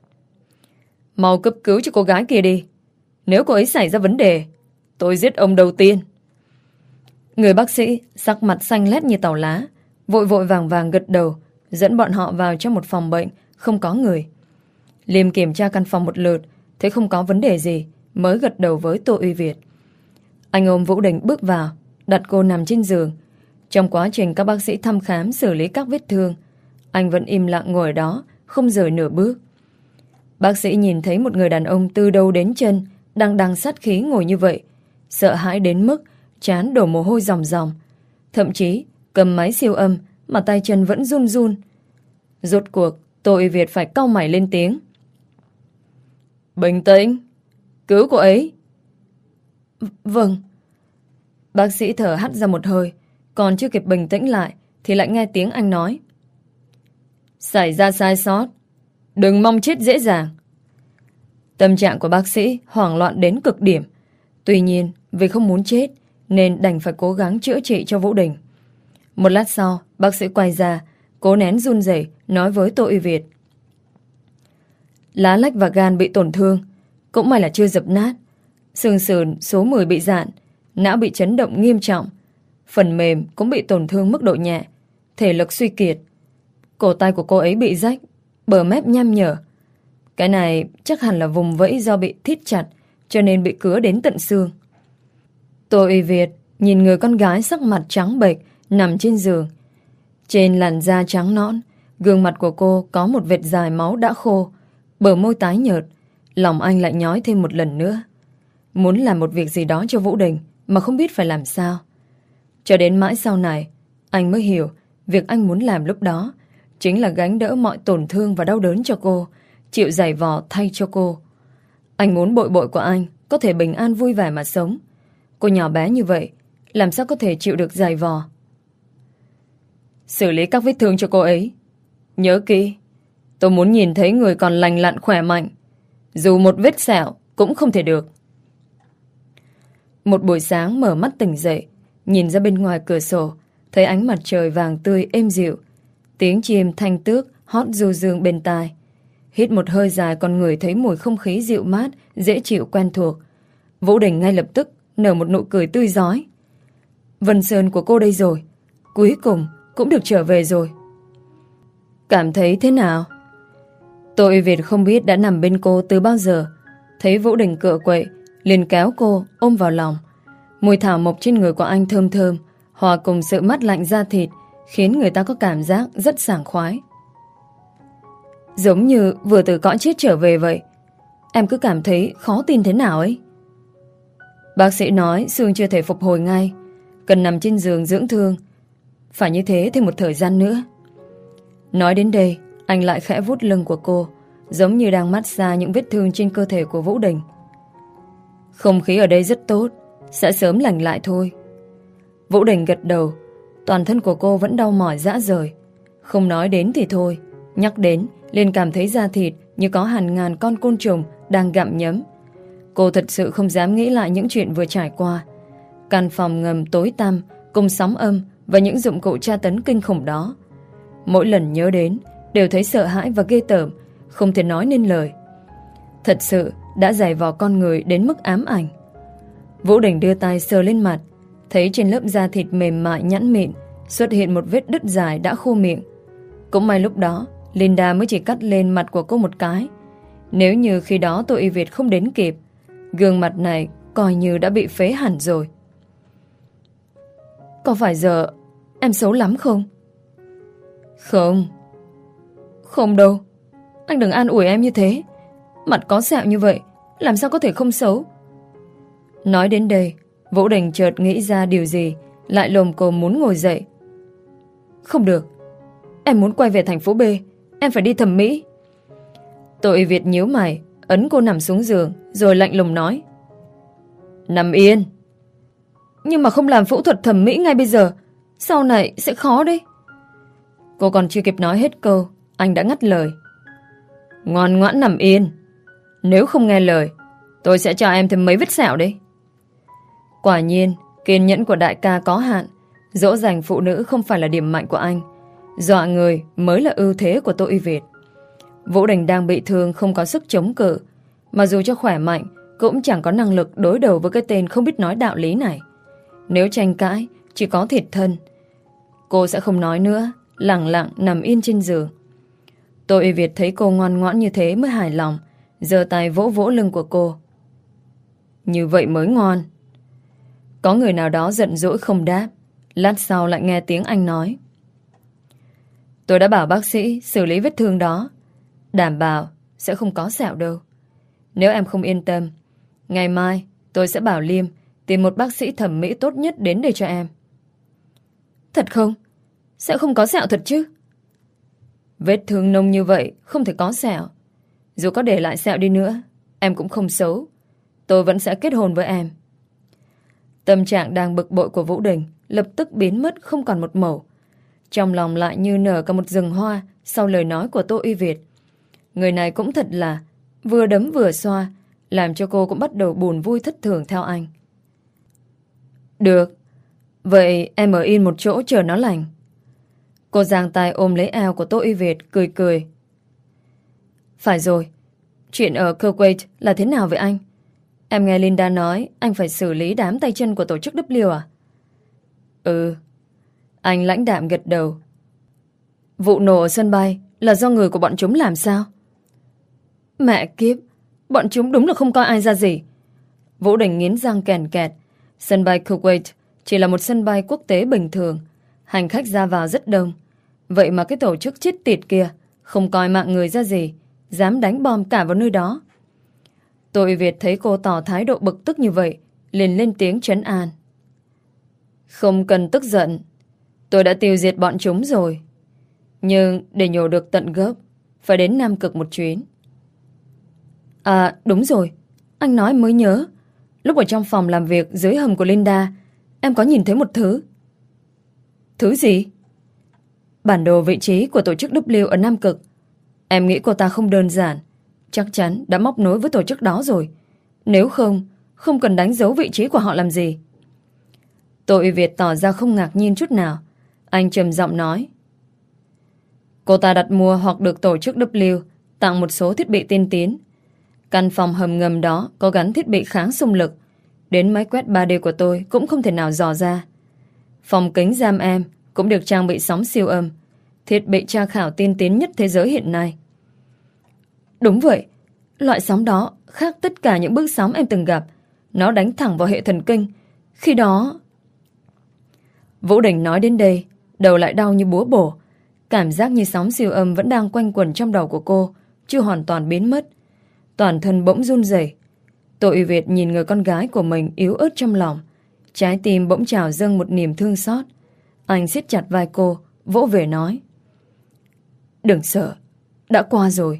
S1: Mau cấp cứu cho cô gái kia đi. Nếu cô ấy xảy ra vấn đề, tôi giết ông đầu tiên. Người bác sĩ sắc mặt xanh lét như tàu lá, vội vội vàng vàng gật đầu, dẫn bọn họ vào trong một phòng bệnh không có người. Liêm kiểm tra căn phòng một lượt, thấy không có vấn đề gì, mới gật đầu với Tô Uy Việt. Anh ôm Vũ Đình bước vào, đặt cô nằm trên giường. Trong quá trình các bác sĩ thăm khám xử lý các vết thương, anh vẫn im lặng ngồi đó, không rời nửa bước. Bác sĩ nhìn thấy một người đàn ông từ đầu đến chân đang đằng sát khí ngồi như vậy, sợ hãi đến mức trán đổ mồ hôi ròng ròng, thậm chí cầm máy siêu âm mà tay chân vẫn run run. Rốt cuộc Tô Uy Việt phải cau mày lên tiếng: Bình tĩnh, cứu cô ấy. V vâng. Bác sĩ thở hắt ra một hơi, còn chưa kịp bình tĩnh lại thì lại nghe tiếng anh nói: Xảy ra sai sót, đừng mong chết dễ dàng. Tâm trạng của bác sĩ hoảng loạn đến cực điểm. Tuy nhiên vì không muốn chết nên đành phải cố gắng chữa trị cho Vũ Đình. Một lát sau, bác sĩ quay ra, cố nén run rẩy nói với Tô Uy Việt: Lá lách và gan bị tổn thương, cũng may là chưa dập nát. Xương sườn số mười bị rạn, não bị chấn động nghiêm trọng, phần mềm cũng bị tổn thương mức độ nhẹ, thể lực suy kiệt. Cổ tay của cô ấy bị rách, bờ mép nham nhở. Cái này chắc hẳn là vùng vẫy do bị thít chặt, cho nên bị cứa đến tận xương. Tô Uy Việt nhìn người con gái sắc mặt trắng bệch nằm trên giường. Trên làn da trắng nõn, gương mặt của cô có một vệt dài máu đã khô, bờ môi tái nhợt. Lòng anh lại nhói thêm một lần nữa. Muốn làm một việc gì đó cho Vũ Đình mà không biết phải làm sao. Cho đến mãi sau này, anh mới hiểu việc anh muốn làm lúc đó chính là gánh đỡ mọi tổn thương và đau đớn cho cô, chịu giày vò thay cho cô. Anh muốn bội bội của anh có thể bình an vui vẻ mà sống. Cô nhỏ bé như vậy, làm sao có thể chịu được dày vò. Xử lý các vết thương cho cô ấy. Nhớ kỹ, tôi muốn nhìn thấy người còn lành lặn khỏe mạnh. Dù một vết sẹo cũng không thể được. Một buổi sáng mở mắt tỉnh dậy, nhìn ra bên ngoài cửa sổ, thấy ánh mặt trời vàng tươi êm dịu, tiếng chim thanh tước hót du dương bên tai. Hít một hơi dài, con người thấy mùi không khí dịu mát, dễ chịu quen thuộc. Vũ Đình ngay lập tức nở một nụ cười tươi rói. Vân Sơn của cô đây rồi, cuối cùng cũng được trở về rồi. Cảm thấy thế nào? Tô Y Việt không biết đã nằm bên cô từ bao giờ. Thấy Vũ Đình cựa quậy, liền kéo cô ôm vào lòng. Mùi thảo mộc trên người của anh thơm thơm, hòa cùng sự mát lạnh da thịt, khiến người ta có cảm giác rất sảng khoái. Giống như vừa từ cõi chết trở về vậy. Em cứ cảm thấy khó tin thế nào ấy. Bác sĩ nói xương chưa thể phục hồi ngay, cần nằm trên giường dưỡng thương. Phải như thế thêm một thời gian nữa. Nói đến đây, anh lại khẽ vuốt lưng của cô, giống như đang massage những vết thương trên cơ thể của Vũ Đình. Không khí ở đây rất tốt, sẽ sớm lành lại thôi. Vũ Đình gật đầu. Toàn thân của cô vẫn đau mỏi rã rời. Không nói đến thì thôi, nhắc đến liền cảm thấy da thịt như có hàng ngàn con côn trùng đang gặm nhấm. Cô thật sự không dám nghĩ lại những chuyện vừa trải qua. Căn phòng ngầm tối tăm cùng sóng âm và những dụng cụ tra tấn kinh khủng đó. Mỗi lần nhớ đến đều thấy sợ hãi và ghê tởm, không thể nói nên lời. Thật sự đã dày vò con người đến mức ám ảnh. Vũ Đình đưa tay sờ lên mặt, thấy trên lớp da thịt mềm mại nhẵn mịn xuất hiện một vết đứt dài đã khô miệng. Cũng may lúc đó Linda mới chỉ cắt lên mặt của cô một cái. Nếu như khi đó Tô Y Việt không đến kịp, gương mặt này coi như đã bị phế hẳn rồi. Có phải giờ em xấu lắm không? Không. Không đâu. Anh đừng an ủi em như thế. Mặt có sẹo như vậy, làm sao có thể không xấu? Nói đến đây, Vũ Đình chợt nghĩ ra điều gì, lại lồm cồm muốn ngồi dậy. Không được. Em muốn quay về thành phố B. Em phải đi thẩm mỹ. Tô Y Việt nhíu mày, ấn cô nằm xuống giường, rồi lạnh lùng nói. Nằm yên. Nhưng mà không làm phẫu thuật thẩm mỹ ngay bây giờ, sau này sẽ khó đấy. Cô còn chưa kịp nói hết câu, anh đã ngắt lời. Ngoan ngoãn nằm yên. Nếu không nghe lời, tôi sẽ cho em thêm mấy vết sẹo đấy. Quả nhiên, kiên nhẫn của đại ca có hạn. Dỗ dành phụ nữ không phải là điểm mạnh của anh. Dọa người mới là ưu thế của Tô Y Việt. Vũ Đình đang bị thương, không có sức chống cự. Mà dù cho khỏe mạnh, cũng chẳng có năng lực đối đầu với cái tên không biết nói đạo lý này. Nếu tranh cãi, chỉ có thiệt thân. Cô sẽ không nói nữa, lặng lặng nằm yên trên giường. Tô Y Việt thấy cô ngoan ngoãn như thế mới hài lòng, giơ tay vỗ vỗ lưng của cô. Như vậy mới ngoan. Có người nào đó giận dỗi không đáp. Lát sau lại nghe tiếng anh nói. Tôi đã bảo bác sĩ xử lý vết thương đó, đảm bảo sẽ không có sẹo đâu. Nếu em không yên tâm, ngày mai tôi sẽ bảo Liêm tìm một bác sĩ thẩm mỹ tốt nhất đến đây cho em. Thật không? Sẽ không có sẹo thật chứ? Vết thương nông như vậy không thể có sẹo. Dù có để lại sẹo đi nữa, em cũng không xấu. Tôi vẫn sẽ kết hôn với em. Tâm trạng đang bực bội của Vũ Đình lập tức biến mất không còn một mẩu. Trong lòng lại như nở cả một rừng hoa sau lời nói của Tô Y Việt. Người này cũng thật là vừa đấm vừa xoa, làm cho cô cũng bắt đầu buồn vui thất thường theo anh. Được. Vậy em ở yên một chỗ chờ nó lành. Cô giang tay ôm lấy eo của Tô Y Việt, cười cười. Phải rồi. Chuyện ở Kuwait là thế nào với anh? Em nghe Linda nói anh phải xử lý đám tay chân của tổ chức W à? Ừ. Anh lãnh đạm gật đầu. Vụ nổ ở sân bay là do người của bọn chúng làm sao? Mẹ kiếp, bọn chúng đúng là không coi ai ra gì. Vũ Đình nghiến răng kèn kẹt. Sân bay Kuwait chỉ là một sân bay quốc tế bình thường, hành khách ra vào rất đông. Vậy mà cái tổ chức chết tiệt kia không coi mạng người ra gì, dám đánh bom cả vào nơi đó. Tô Y Việt thấy cô tỏ thái độ bực tức như vậy, liền lên tiếng trấn an. Không cần tức giận, tôi đã tiêu diệt bọn chúng rồi. Nhưng để nhổ được tận gốc, phải đến Nam Cực một chuyến. À đúng rồi, anh nói mới nhớ. Lúc ở trong phòng làm việc dưới hầm của Linda, em có nhìn thấy một thứ. Thứ gì? Bản đồ vị trí của tổ chức W ở Nam Cực. Em nghĩ cô ta không đơn giản, chắc chắn đã móc nối với tổ chức đó rồi. Nếu không, không cần đánh dấu vị trí của họ làm gì. Tô Uy Việt tỏ ra không ngạc nhiên chút nào. Anh trầm giọng nói: cô ta đặt mua hoặc được tổ chức W tặng một số thiết bị tiên tiến. Căn phòng hầm ngầm đó có gắn thiết bị kháng xung lực, đến máy quét ba D của tôi cũng không thể nào dò ra. Phòng kính giam em cũng được trang bị sóng siêu âm, thiết bị tra khảo tiên tiến nhất thế giới hiện nay. Đúng vậy, loại sóng đó khác tất cả những bước sóng em từng gặp. Nó đánh thẳng vào hệ thần kinh. Khi đó... Vũ Đình nói đến đây, đầu lại đau như búa bổ. Cảm giác như sóng siêu âm vẫn đang quanh quẩn trong đầu của cô, chưa hoàn toàn biến mất. Toàn thân bỗng run rẩy. Tô Uy Việt nhìn người con gái của mình yếu ớt trong lòng. Trái tim bỗng trào dâng một niềm thương xót. Anh siết chặt vai cô, vỗ về nói: đừng sợ, đã qua rồi.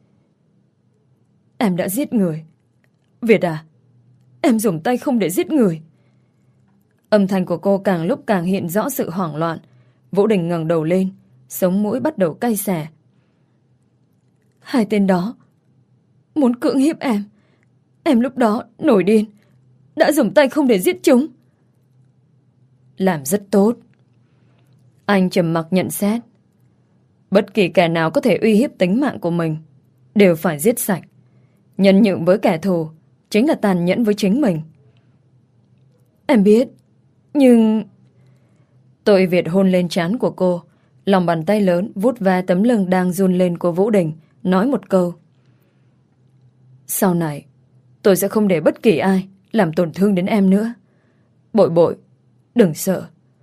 S1: Em đã giết người. Việt à, em dùng tay không để giết người. Âm thanh của cô càng lúc càng hiện rõ sự hoảng loạn. Vũ Đình ngẩng đầu lên, sống mũi bắt đầu cay xè. Hai tên đó muốn cưỡng hiếp em. Em lúc đó nổi điên, đã dùng tay không để giết chúng. Làm rất tốt. Anh trầm mặc nhận xét. Bất kỳ kẻ nào có thể uy hiếp tính mạng của mình đều phải giết sạch. Nhân nhượng với kẻ thù chính là tàn nhẫn với chính mình. Em biết, nhưng... Tô Uy Việt hôn lên trán của cô, lòng bàn tay lớn vuốt ve tấm lưng đang run lên của Vũ Đình, nói một câu: sau này tôi sẽ không để bất kỳ ai làm tổn thương đến em nữa. Bội bội, đừng sợ.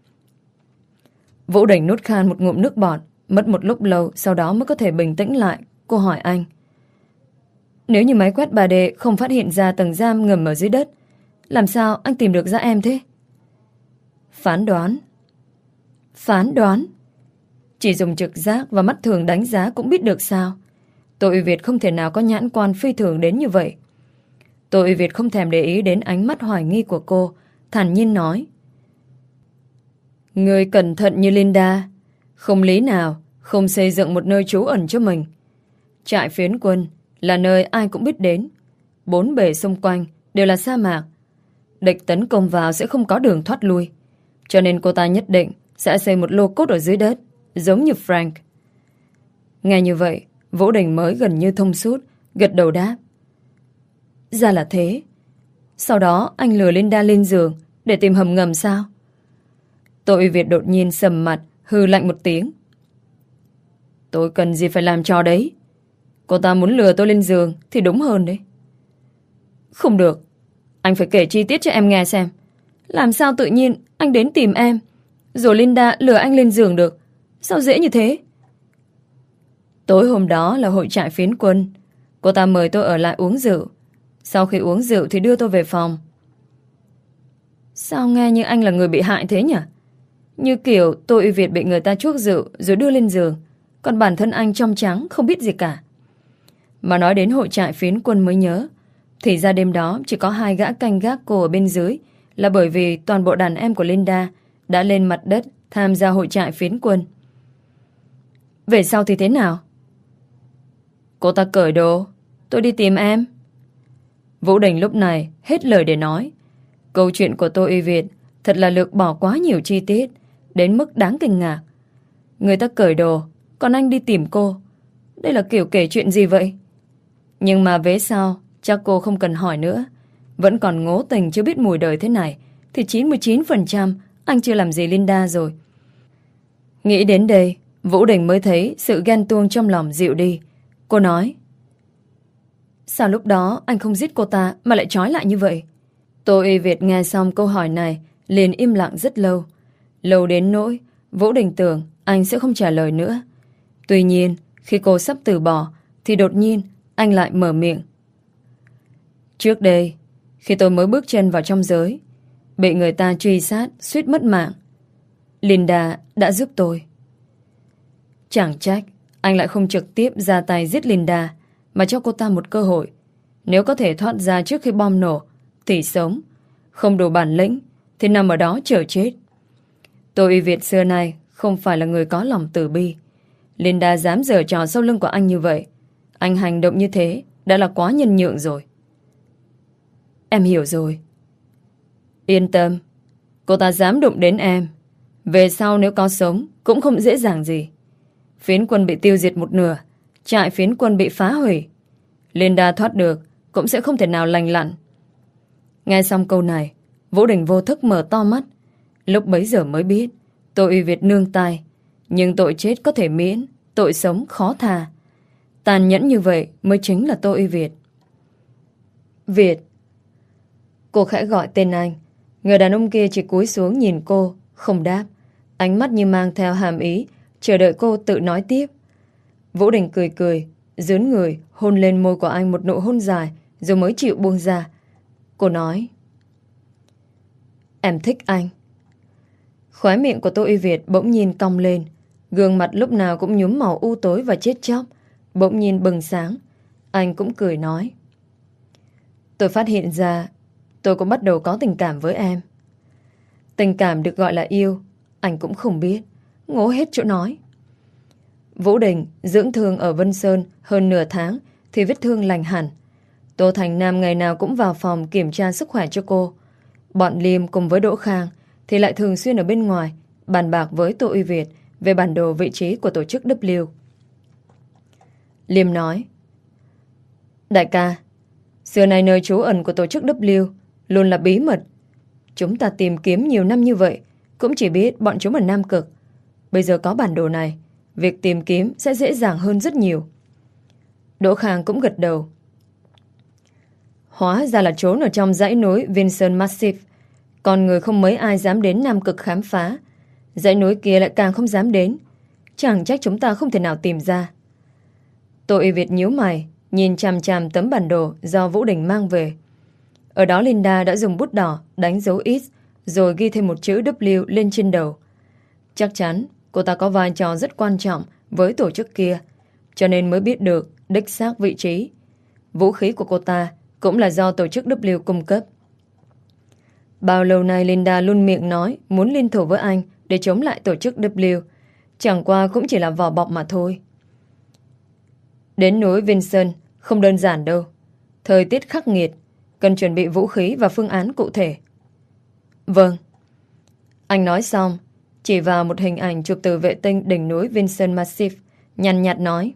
S1: Vũ Đình nuốt khan một ngụm nước bọt, mất một lúc lâu sau đó mới có thể bình tĩnh lại. Cô hỏi anh: nếu như máy quét ba D không phát hiện ra tầng giam ngầm ở dưới đất, làm sao anh tìm được ra em thế? Phán đoán. Phán đoán? Chỉ dùng trực giác và mắt thường đánh giá cũng biết được sao? Tô Uy Việt không thể nào có nhãn quan phi thường đến như vậy. Tô Uy Việt không thèm để ý đến ánh mắt hoài nghi của cô, thản nhiên nói: người cẩn thận như Linda, không lý nào không xây dựng một nơi trú ẩn cho mình. Trại phiến quân là nơi ai cũng biết đến. Bốn bề xung quanh đều là sa mạc. Địch tấn công vào sẽ không có đường thoát lui. Cho nên cô ta nhất định sẽ xây một lô cốt ở dưới đất, giống như Frank. Nghe như vậy, Vũ Đình mới gần như thông suốt, gật đầu đáp: ra là thế. Sau đó anh lừa Linda lên giường để tìm hầm ngầm sao? Tô Uy Việt đột nhiên sầm mặt, hừ lạnh một tiếng: tôi cần gì phải làm trò đấy? Cô ta muốn lừa tôi lên giường thì đúng hơn đấy. Không được, anh phải kể chi tiết cho em nghe xem. Làm sao tự nhiên anh đến tìm em, rồi Linda lừa anh lên giường được? Sao dễ như thế? Tối hôm đó là hội trại phiến quân. Cô ta mời tôi ở lại uống rượu. Sau khi uống rượu thì đưa tôi về phòng. Sao nghe như anh là người bị hại thế nhỉ? Như kiểu Tô Uy Việt bị người ta chuốc rượu rồi đưa lên giường, còn bản thân anh trong trắng không biết gì cả. Mà nói đến hội trại phiến quân mới nhớ, thì ra đêm đó chỉ có hai gã canh gác cô ở bên dưới, là bởi vì toàn bộ đàn em của Linda đã lên mặt đất tham gia hội trại phiến quân. Về sau thì thế nào? Cô ta cởi đồ, tôi đi tìm em. Vũ Đình lúc này hết lời để nói. Câu chuyện của Tô Uy Việt thật là lược bỏ quá nhiều chi tiết, đến mức đáng kinh ngạc. Người ta cởi đồ, còn anh đi tìm cô. Đây là kiểu kể chuyện gì vậy? Nhưng mà vế sau chắc cô không cần hỏi nữa. Vẫn còn ngố tình chưa biết mùi đời thế này, thì chín mươi chín phần trăm anh chưa làm gì Linda rồi. Nghĩ đến đây, Vũ Đình mới thấy sự ghen tuông trong lòng dịu đi. Cô nói: sao lúc đó anh không giết cô ta mà lại trói lại như vậy? Tô Uy Việt nghe xong câu hỏi này liền im lặng rất lâu. Lâu đến nỗi Vũ Đình tưởng anh sẽ không trả lời nữa. Tuy nhiên khi cô sắp từ bỏ thì đột nhiên anh lại mở miệng: trước đây, khi tôi mới bước chân vào trong giới, bị người ta truy sát, suýt mất mạng, Linda đã giúp tôi. Chẳng trách anh lại không trực tiếp ra tay giết Linda, mà cho cô ta một cơ hội. Nếu có thể thoát ra trước khi bom nổ thì sống, không đủ bản lĩnh thì nằm ở đó chờ chết. Tô Uy Việt xưa nay không phải là người có lòng từ bi. Linda dám giở trò sau lưng của anh như vậy. Anh hành động như thế đã là quá nhân nhượng rồi. Em hiểu rồi. Yên tâm, cô ta dám đụng đến em, về sau nếu có sống cũng không dễ dàng gì. Phiến quân bị tiêu diệt một nửa, trại phiến quân bị phá hủy. Linda thoát được cũng sẽ không thể nào lành lặn. Nghe xong câu này, Vũ Đình vô thức mở to mắt. Lúc bấy giờ mới biết Tô Uy Việt nương tay, nhưng tội chết có thể miễn, tội sống khó tha. Tàn nhẫn như vậy mới chính là Tô Uy Việt. Việt. Cô khẽ gọi tên anh. Người đàn ông kia chỉ cúi xuống nhìn cô, không đáp. Ánh mắt như mang theo hàm ý, chờ đợi cô tự nói tiếp. Vũ Đình cười cười, dướn người, hôn lên môi của anh một nụ hôn dài, rồi mới chịu buông ra. Cô nói: Em thích anh. Khóe miệng của Tô Uy Việt bỗng nhiên cong lên. Gương mặt lúc nào cũng nhuốm màu u tối và chết chóc, bỗng nhiên bừng sáng. Anh cũng cười nói: Tôi phát hiện ra tôi cũng bắt đầu có tình cảm với em. Tình cảm được gọi là yêu, anh cũng không biết. Ngố hết chỗ nói. Vũ Đình dưỡng thương ở Vân Sơn hơn nửa tháng thì vết thương lành hẳn. Tô Thành Nam ngày nào cũng vào phòng kiểm tra sức khỏe cho cô. Bọn Liêm cùng với Đỗ Khang thì lại thường xuyên ở bên ngoài bàn bạc với Tô Uy Việt về bản đồ vị trí của tổ chức W. Liêm nói: Đại ca, xưa nay nơi trú ẩn của tổ chức W luôn là bí mật. Chúng ta tìm kiếm nhiều năm như vậy cũng chỉ biết bọn chúng ở Nam Cực. Bây giờ có bản đồ này, việc tìm kiếm sẽ dễ dàng hơn rất nhiều. Đỗ Khang cũng gật đầu. Hóa ra là trốn ở trong dãy núi Vinson Massif. Con người không mấy ai dám đến Nam Cực khám phá. Dãy núi kia lại càng không dám đến. Chẳng trách chúng ta không thể nào tìm ra. Tô Uy Việt nhíu mày, nhìn chằm chằm tấm bản đồ do Vũ Đình mang về. Ở đó Linda đã dùng bút đỏ đánh dấu X, rồi ghi thêm một chữ W lên trên đầu. Chắc chắn cô ta có vai trò rất quan trọng với tổ chức kia, cho nên mới biết được đích xác vị trí. Vũ khí của cô ta cũng là do tổ chức W cung cấp. Bao lâu nay Linda luôn miệng nói muốn liên thủ với anh để chống lại tổ chức W. Chẳng qua cũng chỉ là vỏ bọc mà thôi. Đến núi Vinson không đơn giản đâu. Thời tiết khắc nghiệt, cần chuẩn bị vũ khí và phương án cụ thể. Vâng. Anh nói xong, chỉ vào một hình ảnh chụp từ vệ tinh đỉnh núi Vinson Massif, nhàn nhạt nói: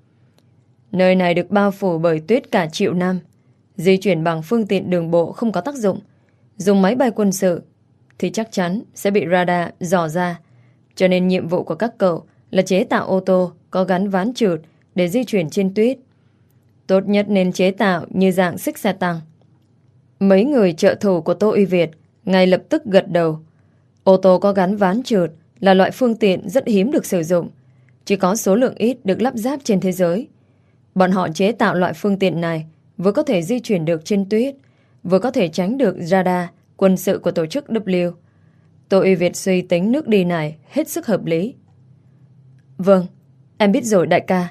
S1: Nơi này được bao phủ bởi tuyết cả triệu năm. Di chuyển bằng phương tiện đường bộ không có tác dụng. Dùng máy bay quân sự thì chắc chắn sẽ bị radar dò ra. Cho nên nhiệm vụ của các cậu là chế tạo ô tô có gắn ván trượt để di chuyển trên tuyết. Tốt nhất nên chế tạo như dạng xích xe tăng. Mấy người trợ thủ của Tô Uy Việt ngay lập tức gật đầu. Ô tô có gắn ván trượt là loại phương tiện rất hiếm được sử dụng. Chỉ có số lượng ít được lắp ráp trên thế giới. Bọn họ chế tạo loại phương tiện này vừa có thể di chuyển được trên tuyết, vừa có thể tránh được radar quân sự của tổ chức W. Tô Uy Việt suy tính nước đi này hết sức hợp lý. Vâng, em biết rồi đại ca.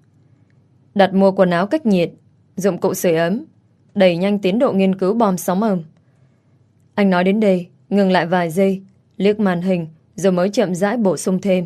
S1: Đặt mua quần áo cách nhiệt, dụng cụ sưởi ấm, đẩy nhanh tiến độ nghiên cứu bom sóng âm. Anh nói đến đây, ngừng lại vài giây, liếc màn hình, rồi mới chậm rãi bổ sung thêm.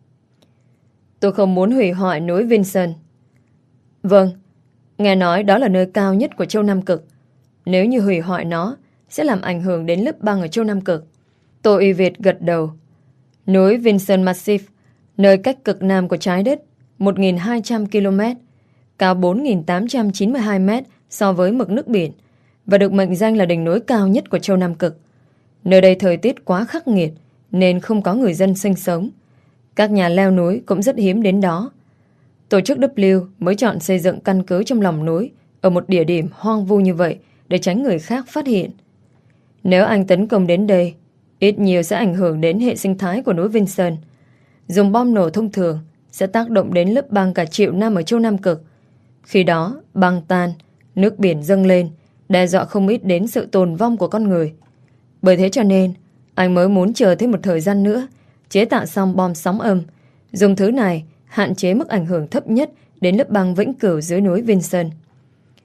S1: Tôi không muốn hủy hoại núi Vinson. Vâng, nghe nói đó là nơi cao nhất của châu Nam Cực. Nếu như hủy hoại nó, sẽ làm ảnh hưởng đến lớp băng ở châu Nam Cực. Tô Uy Việt gật đầu. Núi Vinson Massif, nơi cách cực nam của trái đất, một nghìn hai trăm ki lô mét, cao bốn nghìn tám trăm chín mươi hai mét so với mực nước biển, và được mệnh danh là đỉnh núi cao nhất của châu Nam Cực. Nơi đây thời tiết quá khắc nghiệt, nên không có người dân sinh sống. Các nhà leo núi cũng rất hiếm đến đó. Tổ chức W mới chọn xây dựng căn cứ trong lòng núi, ở một địa điểm hoang vu như vậy, để tránh người khác phát hiện. Nếu anh tấn công đến đây, ít nhiều sẽ ảnh hưởng đến hệ sinh thái của núi Vinson. Dùng bom nổ thông thường sẽ tác động đến lớp băng cả triệu năm ở châu Nam Cực. Khi đó, băng tan, nước biển dâng lên, đe dọa không ít đến sự tồn vong của con người. Bởi thế cho nên, anh mới muốn chờ thêm một thời gian nữa, chế tạo xong bom sóng âm, dùng thứ này hạn chế mức ảnh hưởng thấp nhất đến lớp băng vĩnh cửu dưới núi Vinson.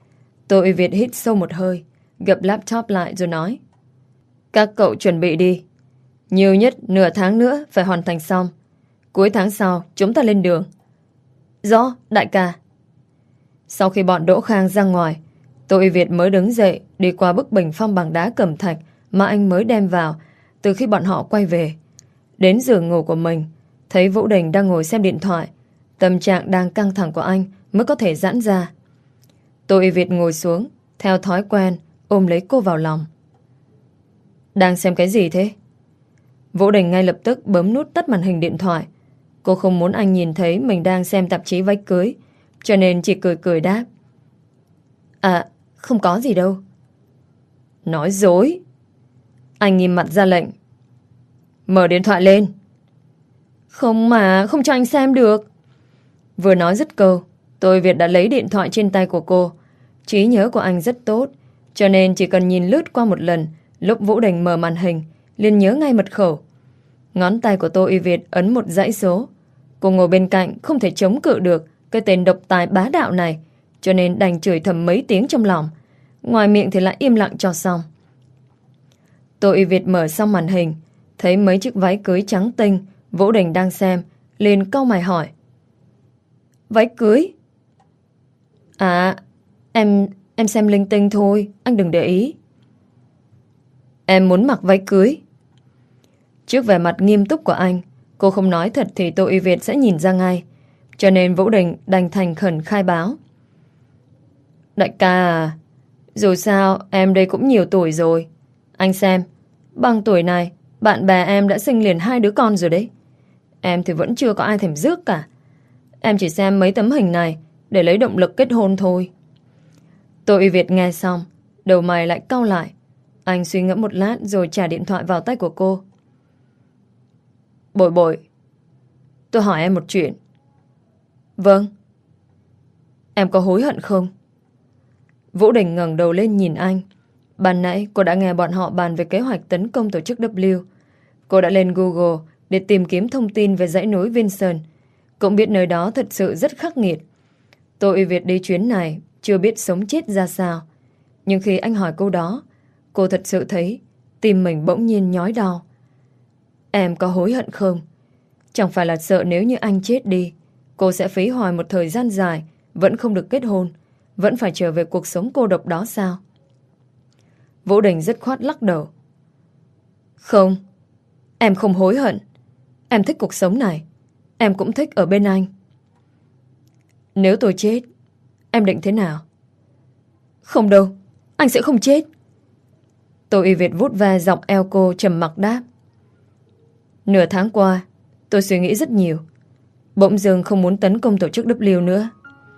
S1: Tô Uy Việt hít sâu một hơi, gập laptop lại rồi nói: Các cậu chuẩn bị đi. Nhiều nhất nửa tháng nữa phải hoàn thành xong. Cuối tháng sau chúng ta lên đường. Rõ, đại ca. Sau khi bọn Đỗ Khang ra ngoài, Tô Uy Việt mới đứng dậy đi qua bức bình phong bằng đá cẩm thạch mà anh mới đem vào từ khi bọn họ quay về. Đến giường ngủ của mình, thấy Vũ Đình đang ngồi xem điện thoại. Tâm trạng đang căng thẳng của anh mới có thể giãn ra. Tô Uy Việt ngồi xuống, theo thói quen ôm lấy cô vào lòng. Đang xem cái gì thế? Vũ Đình ngay lập tức bấm nút tắt màn hình điện thoại. Cô không muốn anh nhìn thấy mình đang xem tạp chí váy cưới, cho nên chỉ cười cười đáp: À, không có gì đâu. Nói dối. Anh nghiêm mặt ra lệnh: Mở điện thoại lên. Không mà, không cho anh xem được. Vừa nói dứt câu, Tô Uy Việt đã lấy điện thoại trên tay của cô. Trí nhớ của anh rất tốt, cho nên chỉ cần nhìn lướt qua một lần, lúc Vũ Đình mở màn hình liền nhớ ngay mật khẩu. Ngón tay của Tô Uy Việt ấn một dãy số. Cô ngồi bên cạnh không thể chống cự được cái tên độc tài bá đạo này, cho nên đành chửi thầm mấy tiếng trong lòng. Ngoài miệng thì lại im lặng cho xong. Tô Uy Việt mở xong màn hình, thấy mấy chiếc váy cưới trắng tinh Vũ Đình đang xem, liền cau mày hỏi: Váy cưới? À, em em xem linh tinh thôi, anh đừng để ý. Em muốn mặc váy cưới? Trước vẻ mặt nghiêm túc của anh, cô không nói thật thì Tô Uy Việt sẽ nhìn ra ngay, cho nên Vũ Đình đành thành khẩn khai báo: Đại ca à, dù sao em đây cũng nhiều tuổi rồi. Anh xem, bằng tuổi này bạn bè em đã sinh liền hai đứa con rồi đấy. Em thì vẫn chưa có ai thèm rước cả. Em chỉ xem mấy tấm hình này để lấy động lực kết hôn thôi. Tô Uy Việt nghe xong, đầu mày lại cau lại. Anh suy ngẫm một lát rồi trả điện thoại vào tay của cô. Bội bội, tôi hỏi em một chuyện. Vâng. Em có hối hận không? Vũ Đình ngẩng đầu lên nhìn anh. Ban nãy cô đã nghe bọn họ bàn về kế hoạch tấn công tổ chức W. Cô đã lên Google để tìm kiếm thông tin về dãy núi Vinson. Cũng biết nơi đó thật sự rất khắc nghiệt. Tô Uy Việt đi chuyến này chưa biết sống chết ra sao. Nhưng khi anh hỏi câu đó, cô thật sự thấy tim mình bỗng nhiên nhói đau. Em có hối hận không? Chẳng phải là sợ nếu như anh chết đi, cô sẽ phí hoài một thời gian dài, vẫn không được kết hôn, vẫn phải trở về cuộc sống cô độc đó sao? Vũ Đình dứt khoát lắc đầu. Không, em không hối hận. Em thích cuộc sống này. Em cũng thích ở bên anh. Nếu tôi chết, em định thế nào? Không đâu, anh sẽ không chết. Tô Uy Việt vuốt ve dọc eo cô trầm mặc đáp. Nửa tháng qua, tôi suy nghĩ rất nhiều. Bỗng dưng không muốn tấn công tổ chức W nữa.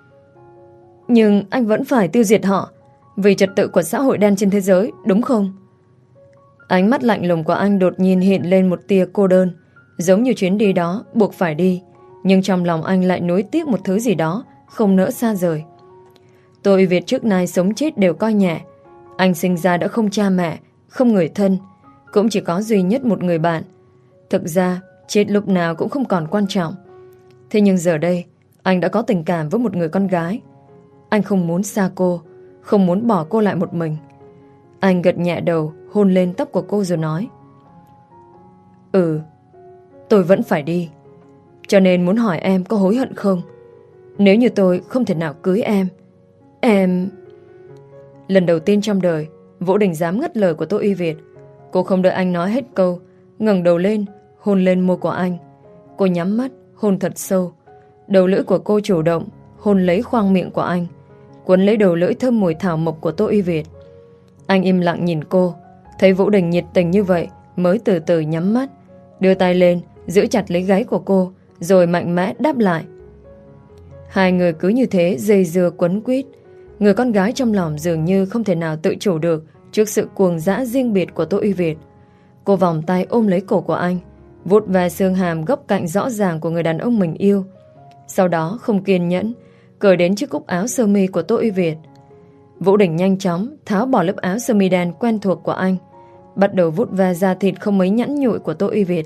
S1: Nhưng anh vẫn phải tiêu diệt họ vì trật tự của xã hội đen trên thế giới, đúng không? Ánh mắt lạnh lùng của anh đột nhiên hiện lên một tia cô đơn, giống như chuyến đi đó buộc phải đi, nhưng trong lòng anh lại nuối tiếc một thứ gì đó không nỡ xa rời. Tô Uy Việt trước nay sống chết đều coi nhẹ. Anh sinh ra đã không cha mẹ, không người thân, cũng chỉ có duy nhất một người bạn. Thực ra chết lúc nào cũng không còn quan trọng. Thế nhưng giờ đây anh đã có tình cảm với một người con gái. Anh không muốn xa cô, không muốn bỏ cô lại một mình. Anh gật nhẹ đầu, hôn lên tóc của cô rồi nói: Ừ, tôi vẫn phải đi. Cho nên muốn hỏi em có hối hận không? Nếu như tôi không thể nào cưới em, em... Lần đầu tiên trong đời Vũ Đình dám ngắt lời của Tô Uy Việt. Cô không đợi anh nói hết câu, ngẩng đầu lên, hôn lên môi của anh. Cô nhắm mắt, hôn thật sâu. Đầu lưỡi của cô chủ động hôn lấy khoang miệng của anh, cuốn lấy đầu lưỡi thơm mùi thảo mộc của Tô Uy Việt. Anh im lặng nhìn cô, thấy Vũ Đình nhiệt tình như vậy mới từ từ nhắm mắt, đưa tay lên giữ chặt lấy gáy của cô, rồi mạnh mẽ đáp lại. Hai người cứ như thế dây dưa quấn quýt. Người con gái trong lòng dường như không thể nào tự chủ được trước sự cuồng dã riêng biệt của Tô Uy Việt. Cô vòng tay ôm lấy cổ của anh, vuốt ve xương hàm góc cạnh rõ ràng của người đàn ông mình yêu. Sau đó không kiên nhẫn cởi đến chiếc cúc áo sơ mi của Tô Uy Việt. Vũ Đình nhanh chóng tháo bỏ lớp áo sơ mi đen quen thuộc của anh, bắt đầu vuốt ve da thịt không mấy nhẵn nhụi của Tô Uy Việt.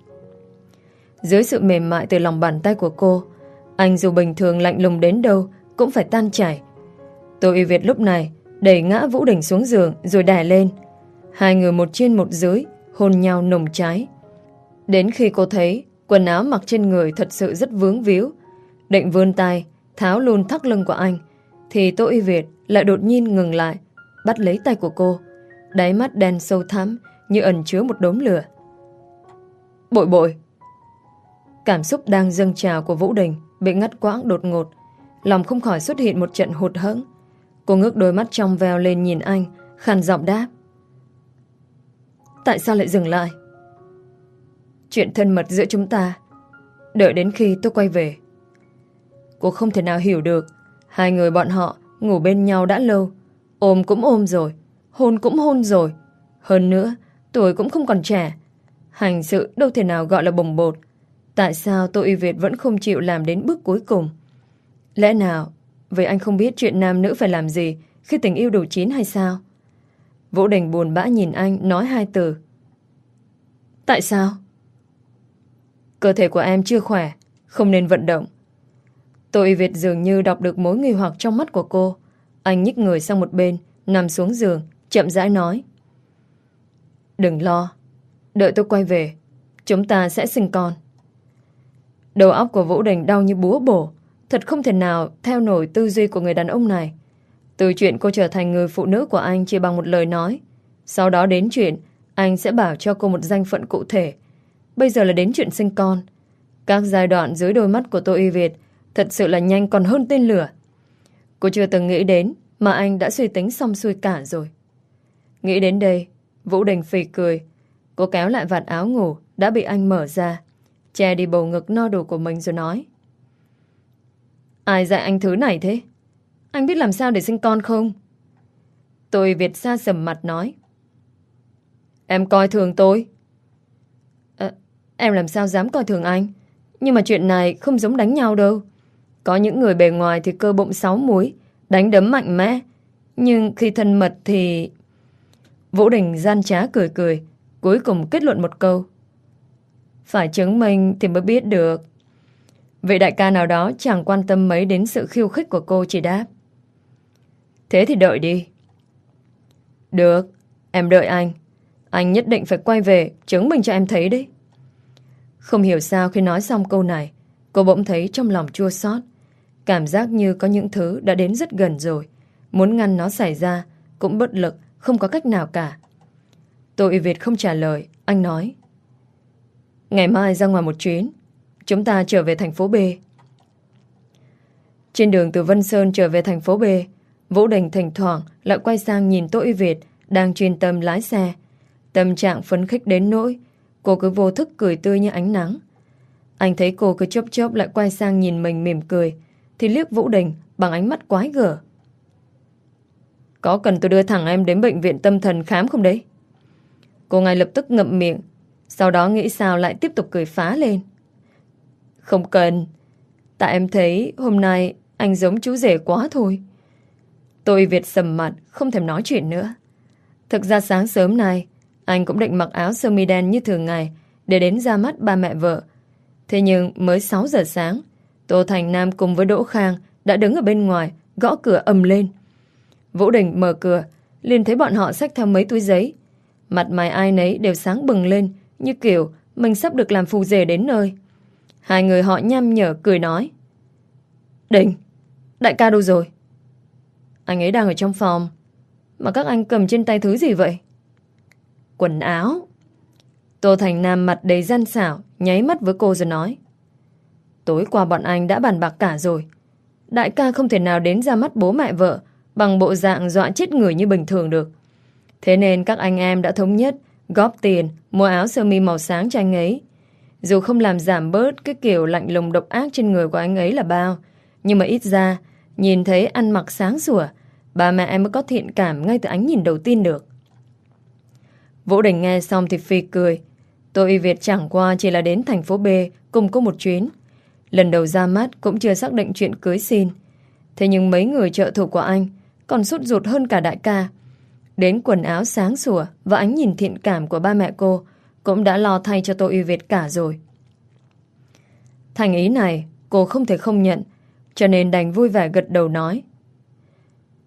S1: Dưới sự mềm mại từ lòng bàn tay của cô, anh dù bình thường lạnh lùng đến đâu cũng phải tan chảy. Tô Y Việt lúc này đẩy ngã Vũ Đình xuống giường rồi đè lên. Hai người một trên một dưới hôn nhau nồng cháy. Đến khi cô thấy quần áo mặc trên người thật sự rất vướng víu, định vươn tay tháo luôn thắt lưng của anh, thì Tô Y Việt lại đột nhiên ngừng lại, bắt lấy tay của cô. Đáy mắt đen sâu thẳm như ẩn chứa một đốm lửa. Bội bội. Cảm xúc đang dâng trào của Vũ Đình bị ngắt quãng đột ngột, lòng không khỏi xuất hiện một trận hụt hẫng. Cô ngước đôi mắt trong veo lên nhìn anh, khàn giọng đáp: Tại sao lại dừng lại? Chuyện thân mật giữa chúng ta, đợi đến khi tôi quay về. Cô không thể nào hiểu được. Hai người bọn họ ngủ bên nhau đã lâu, ôm cũng ôm rồi, hôn cũng hôn rồi. Hơn nữa, tuổi cũng không còn trẻ, hành sự đâu thể nào gọi là bồng bột. Tại sao Tô Y Việt vẫn không chịu làm đến bước cuối cùng? Lẽ nào vì anh không biết chuyện nam nữ phải làm gì khi tình yêu đủ chín hay sao? Vũ Đình buồn bã nhìn anh, nói hai từ: Tại sao? Cơ thể của em chưa khỏe, không nên vận động. Tô Y Việt dường như đọc được mối nghi hoặc trong mắt của cô. Anh nhích người sang một bên, nằm xuống giường, chậm rãi nói: Đừng lo, đợi tôi quay về, chúng ta sẽ sinh con. Đầu óc của Vũ Đình đau như búa bổ. Thật không thể nào theo nổi tư duy của người đàn ông này. Từ chuyện cô trở thành người phụ nữ của anh chỉ bằng một lời nói, sau đó đến chuyện anh sẽ bảo cho cô một danh phận cụ thể, bây giờ là đến chuyện sinh con. Các giai đoạn dưới đôi mắt của Tô Y Việt thật sự là nhanh còn hơn tên lửa. Cô chưa từng nghĩ đến mà anh đã suy tính xong xuôi cả rồi. Nghĩ đến đây, Vũ Đình phì cười. Cô kéo lại vạt áo ngủ đã bị anh mở ra, che đi bầu ngực no đủ của mình rồi nói: Ai dạy anh thứ này thế? Anh biết làm sao để sinh con không? Tô Y Việt xa sầm mặt nói: Em coi thường tôi. À, em làm sao dám coi thường anh? Nhưng mà chuyện này không giống đánh nhau đâu. Có những người bề ngoài thì cơ bụng sáu múi, đánh đấm mạnh mẽ, nhưng khi thân mật thì... Vũ Đình gian trá cười cười, cuối cùng kết luận một câu: Phải chứng minh thì mới biết được. Vị đại ca nào đó chẳng quan tâm mấy đến sự khiêu khích của cô, chỉ đáp: Thế thì đợi đi. Được, em đợi anh. Anh nhất định phải quay về chứng minh cho em thấy đấy. Không hiểu sao khi nói xong câu này, cô bỗng thấy trong lòng chua xót. Cảm giác như có những thứ đã đến rất gần rồi, muốn ngăn nó xảy ra cũng bất lực, không có cách nào cả. Tô Y Việt không trả lời. Anh nói: Ngày mai ra ngoài một chuyến, chúng ta trở về thành phố B. Trên đường từ Vân Sơn trở về thành phố B, Vũ Đình thỉnh thoảng lại quay sang nhìn Tô Y Việt đang chuyên tâm lái xe. Tâm trạng phấn khích đến nỗi cô cứ vô thức cười tươi như ánh nắng. Anh thấy cô cứ chốc chốc lại quay sang nhìn mình mỉm cười, thì liếc Vũ Đình bằng ánh mắt quái gở: Có cần tôi đưa thẳng em đến bệnh viện tâm thần khám không đấy? Cô ngay lập tức ngậm miệng, sau đó nghĩ sao lại tiếp tục cười phá lên: Không cần, tại em thấy hôm nay anh giống chú rể quá thôi. Tô Y Việt sầm mặt, không thèm nói chuyện nữa. Thực ra sáng sớm nay anh cũng định mặc áo sơ mi đen như thường ngày để đến ra mắt ba mẹ vợ. Thế nhưng mới sáu giờ sáng, Tô Thành Nam cùng với Đỗ Khang đã đứng ở bên ngoài gõ cửa ầm lên. Vũ Đình mở cửa, liền thấy bọn họ xách theo mấy túi giấy. Mặt mày ai nấy đều sáng bừng lên, như kiểu mình sắp được làm phù rể đến nơi. Hai người họ nham nhở cười nói: Đình, đại ca đâu rồi? Anh ấy đang ở trong phòng. Mà các anh cầm trên tay thứ gì vậy? Quần áo. Tô Thành Nam mặt đầy gian xảo, nháy mắt với cô rồi nói: Tối qua bọn anh đã bàn bạc cả rồi. Đại ca không thể nào đến ra mắt bố mẹ vợ bằng bộ dạng dọa chết người như bình thường được. Thế nên các anh em đã thống nhất góp tiền mua áo sơ mi màu sáng cho anh ấy. Dù không làm giảm bớt cái kiểu lạnh lùng độc ác trên người của anh ấy là bao, nhưng mà ít ra nhìn thấy ăn mặc sáng sủa, ba mẹ em mới có thiện cảm ngay từ ánh nhìn đầu tiên được. Vũ Đình nghe xong thì phì cười. Tô Y Việt chẳng qua chỉ là đến thành phố B cùng cô một chuyến. Lần đầu ra mắt cũng chưa xác định chuyện cưới xin. Thế nhưng mấy người trợ thủ của anh còn sốt ruột hơn cả đại ca. Đến quần áo sáng sủa và ánh nhìn thiện cảm của ba mẹ cô cũng đã lo thay cho Tô Y Việt cả rồi. Thành ý này cô không thể không nhận, cho nên đành vui vẻ gật đầu nói: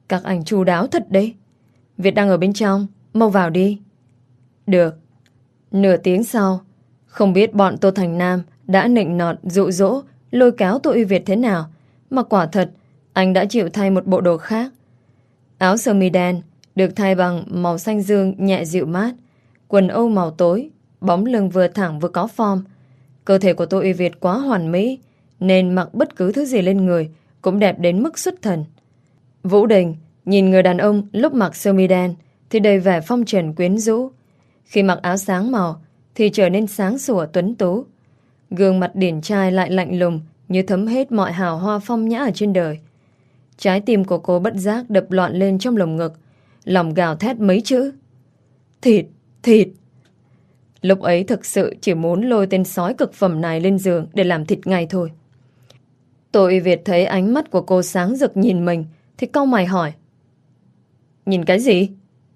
S1: Các anh chu đáo thật đấy. Việt đang ở bên trong, mau vào đi. Được. Nửa tiếng sau, không biết bọn Tô Thành Nam đã nịnh nọt, dụ dỗ, lôi kéo Tô Uy Việt thế nào, mà quả thật anh đã chịu thay một bộ đồ khác. Áo sơ mi đen được thay bằng màu xanh dương nhẹ dịu mát, quần âu màu tối, bóng lưng vừa thẳng vừa có form. Cơ thể của Tô Uy Việt quá hoàn mỹ, nên mặc bất cứ thứ gì lên người cũng đẹp đến mức xuất thần. Vũ Đình nhìn người đàn ông lúc mặc sơ mi đen thì đầy vẻ phong trần quyến rũ. Khi mặc áo sáng màu thì trở nên sáng sủa tuấn tú. Gương mặt điển trai lại lạnh lùng, như thấm hết mọi hào hoa phong nhã ở trên đời. Trái tim của cô bất giác đập loạn lên trong lồng ngực, lòng gào thét mấy chữ: thịt, thịt. Lúc ấy thực sự chỉ muốn lôi tên sói cực phẩm này lên giường để làm thịt ngay thôi. Tô Uy Việt thấy ánh mắt của cô sáng rực nhìn mình thì cau mày hỏi: nhìn cái gì?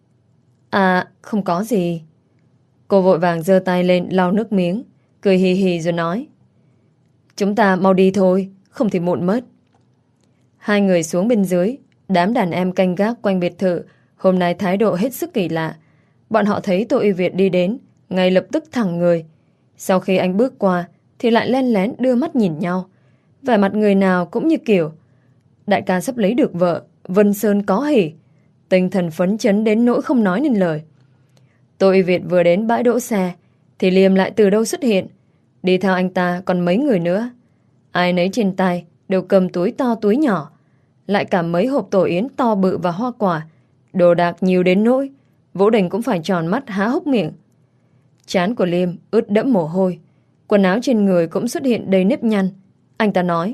S1: À, không có gì. Cô vội vàng giơ tay lên lau nước miếng, cười hì hì rồi nói: chúng ta mau đi thôi, không thì muộn mất. Hai người xuống bên dưới. Đám đàn em canh gác quanh biệt thự hôm nay thái độ hết sức kỳ lạ. Bọn họ thấy Tô Uy Việt đi đến, ngay lập tức thẳng người. Sau khi anh bước qua thì lại len lén đưa mắt nhìn nhau. Vẻ mặt người nào cũng như kiểu đại ca sắp lấy được vợ, Vân Sơn có hỉ. Tinh thần phấn chấn đến nỗi không nói nên lời. Tô Uy Việt vừa đến bãi đỗ xe thì Liêm lại từ đâu xuất hiện. Đi theo anh ta còn mấy người nữa. Ai nấy trên tay đều cầm túi to túi nhỏ, lại cả mấy hộp tổ yến to bự và hoa quả. Đồ đạc nhiều đến nỗi Vũ Đình cũng phải tròn mắt há hốc miệng. Trán của Liêm ướt đẫm mồ hôi, quần áo trên người cũng xuất hiện đầy nếp nhăn. Anh ta nói: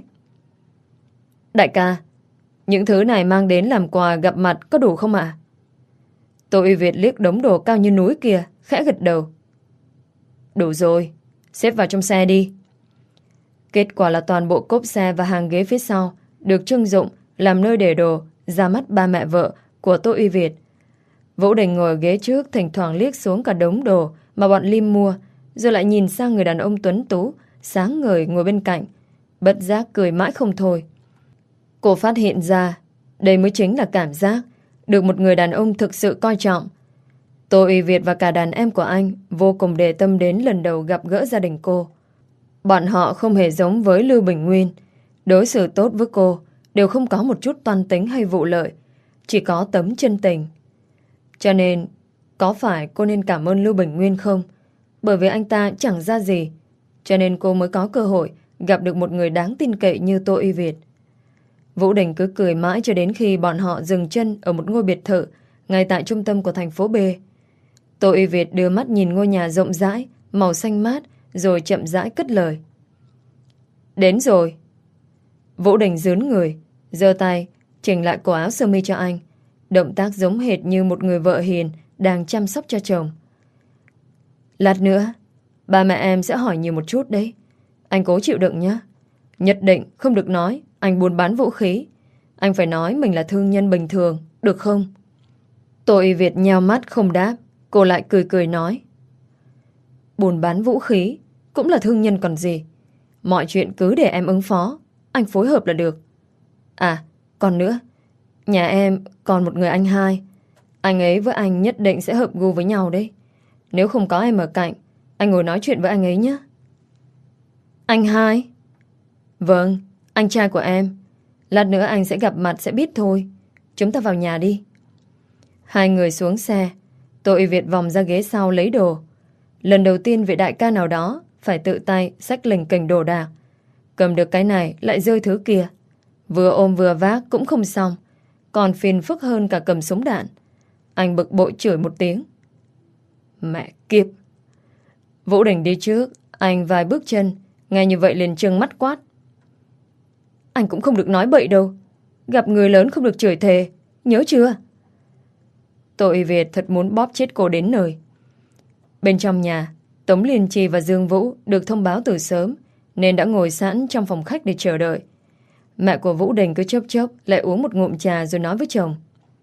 S1: đại ca, những thứ này mang đến làm quà gặp mặt có đủ không ạ? Tô Uy Việt liếc đống đồ cao như núi kia, khẽ gật đầu: đủ rồi, xếp vào trong xe đi. Kết quả là toàn bộ cốp xe và hàng ghế phía sau được trưng dụng làm nơi để đồ ra mắt ba mẹ vợ của Tô Uy Việt. Vũ Đình ngồi ở ghế trước, thỉnh thoảng liếc xuống cả đống đồ mà bọn Lim mua, rồi lại nhìn sang người đàn ông tuấn tú sáng ngời ngồi bên cạnh, bất giác cười mãi không thôi. Cô phát hiện ra đây mới chính là cảm giác được một người đàn ông thực sự coi trọng. Tô Uy Việt và cả đàn em của anh vô cùng để tâm đến lần đầu gặp gỡ gia đình cô. Bọn họ không hề giống với Lưu Bình Nguyên, đối xử tốt với cô, đều không có một chút toan tính hay vụ lợi, chỉ có tấm chân tình. Cho nên, có phải cô nên cảm ơn Lưu Bình Nguyên không? Bởi vì anh ta chẳng ra gì, cho nên cô mới có cơ hội gặp được một người đáng tin cậy như Tô Uy Việt. Vũ Đình cứ cười mãi cho đến khi bọn họ dừng chân ở một ngôi biệt thự ngay tại trung tâm của thành phố B. Tô Uy Việt đưa mắt nhìn ngôi nhà rộng rãi, màu xanh mát, rồi chậm rãi cất lời: đến rồi. Vũ Đình dướn người, giơ tay chỉnh lại cổ áo sơ mi cho anh, động tác giống hệt như một người vợ hiền đang chăm sóc cho chồng. Lát nữa ba mẹ em sẽ hỏi nhiều một chút đấy, anh cố chịu đựng nhé. Nhất định không được nói anh buôn bán vũ khí, anh phải nói mình là thương nhân bình thường, được không? Tô Uy Việt nheo mắt không đáp. Cô lại cười cười nói: buôn bán vũ khí cũng là thương nhân còn gì. Mọi chuyện cứ để em ứng phó, anh phối hợp là được. À, còn nữa, nhà em còn một người anh hai. Anh ấy với anh nhất định sẽ hợp gu với nhau đấy. Nếu không có em ở cạnh, anh ngồi nói chuyện với anh ấy nhé. Anh hai? Vâng, anh trai của em. Lát nữa anh sẽ gặp mặt sẽ biết thôi. Chúng ta vào nhà đi. Hai người xuống xe. Tô Uy Việt vòng ra ghế sau lấy đồ. Lần đầu tiên vị đại ca nào đó phải tự tay xách lình kềnh đồ đạc. Cầm được cái này lại rơi thứ kia. Vừa ôm vừa vác cũng không xong, còn phiền phức hơn cả cầm súng đạn. Anh bực bội chửi một tiếng: mẹ kiếp. Vũ Đình đi trước, anh vài bước chân, nghe như vậy liền trừng mắt quát: anh cũng không được nói bậy đâu. Gặp người lớn không được chửi thề, nhớ chưa? Tô Uy Việt thật muốn bóp chết cô đến nơi. Bên trong nhà, Tống Liên Chi và Dương Vũ được thông báo từ sớm nên đã ngồi sẵn trong phòng khách để chờ đợi. Mẹ của Vũ Đình cứ chốc chốc lại uống một ngụm trà rồi nói với chồng: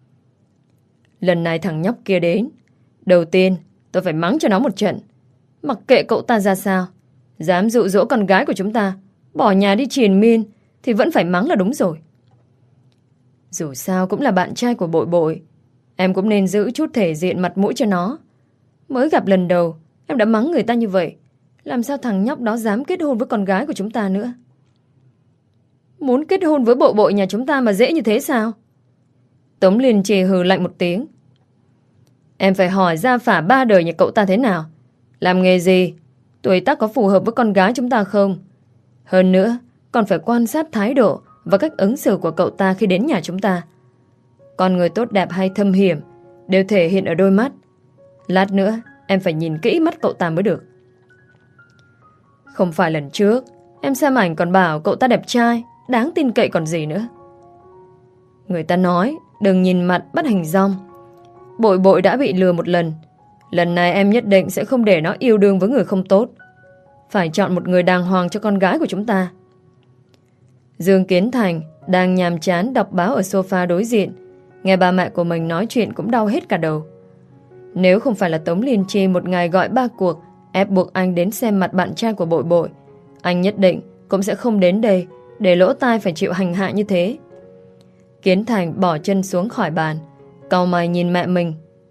S1: lần này thằng nhóc kia đến, đầu tiên tôi phải mắng cho nó một trận. Mặc kệ cậu ta ra sao, dám dụ dỗ con gái của chúng ta bỏ nhà đi triền miên thì vẫn phải mắng là đúng rồi. Dù sao cũng là bạn trai của Bội Bội, em cũng nên giữ chút thể diện mặt mũi cho nó. Mới gặp lần đầu em đã mắng người ta như vậy, làm sao thằng nhóc đó dám kết hôn với con gái của chúng ta nữa? Muốn kết hôn với Bội Bội nhà chúng ta mà dễ như thế sao? Tống Liên Chi hừ lạnh một tiếng. Em phải hỏi gia phả ba đời nhà cậu ta thế nào, làm nghề gì, tuổi tác có phù hợp với con gái chúng ta không? Hơn nữa, còn phải quan sát thái độ và cách ứng xử của cậu ta khi đến nhà chúng ta. Con người tốt đẹp hay thâm hiểm đều thể hiện ở đôi mắt. Lát nữa em phải nhìn kỹ mắt cậu ta mới được. Không phải lần trước em xem ảnh còn bảo cậu ta đẹp trai, đáng tin cậy còn gì nữa. Người ta nói đừng nhìn mặt bắt hình dong. Bội Bội đã bị lừa một lần, lần này em nhất định sẽ không để nó yêu đương với người không tốt. Phải chọn một người đàng hoàng cho con gái của chúng ta. Dương Kiến Thành đang nhàm chán đọc báo ở sofa đối diện, nghe ba mẹ của mình nói chuyện cũng đau hết cả đầu. Nếu không phải là Tống Liên Chi một ngày gọi ba cuộc ép buộc anh đến xem mặt bạn trai của Bội Bội, anh nhất định cũng sẽ không đến đây để lỗ tai phải chịu hành hạ như thế. Kiến Thành bỏ chân xuống khỏi bàn, cau mày nhìn mẹ mình.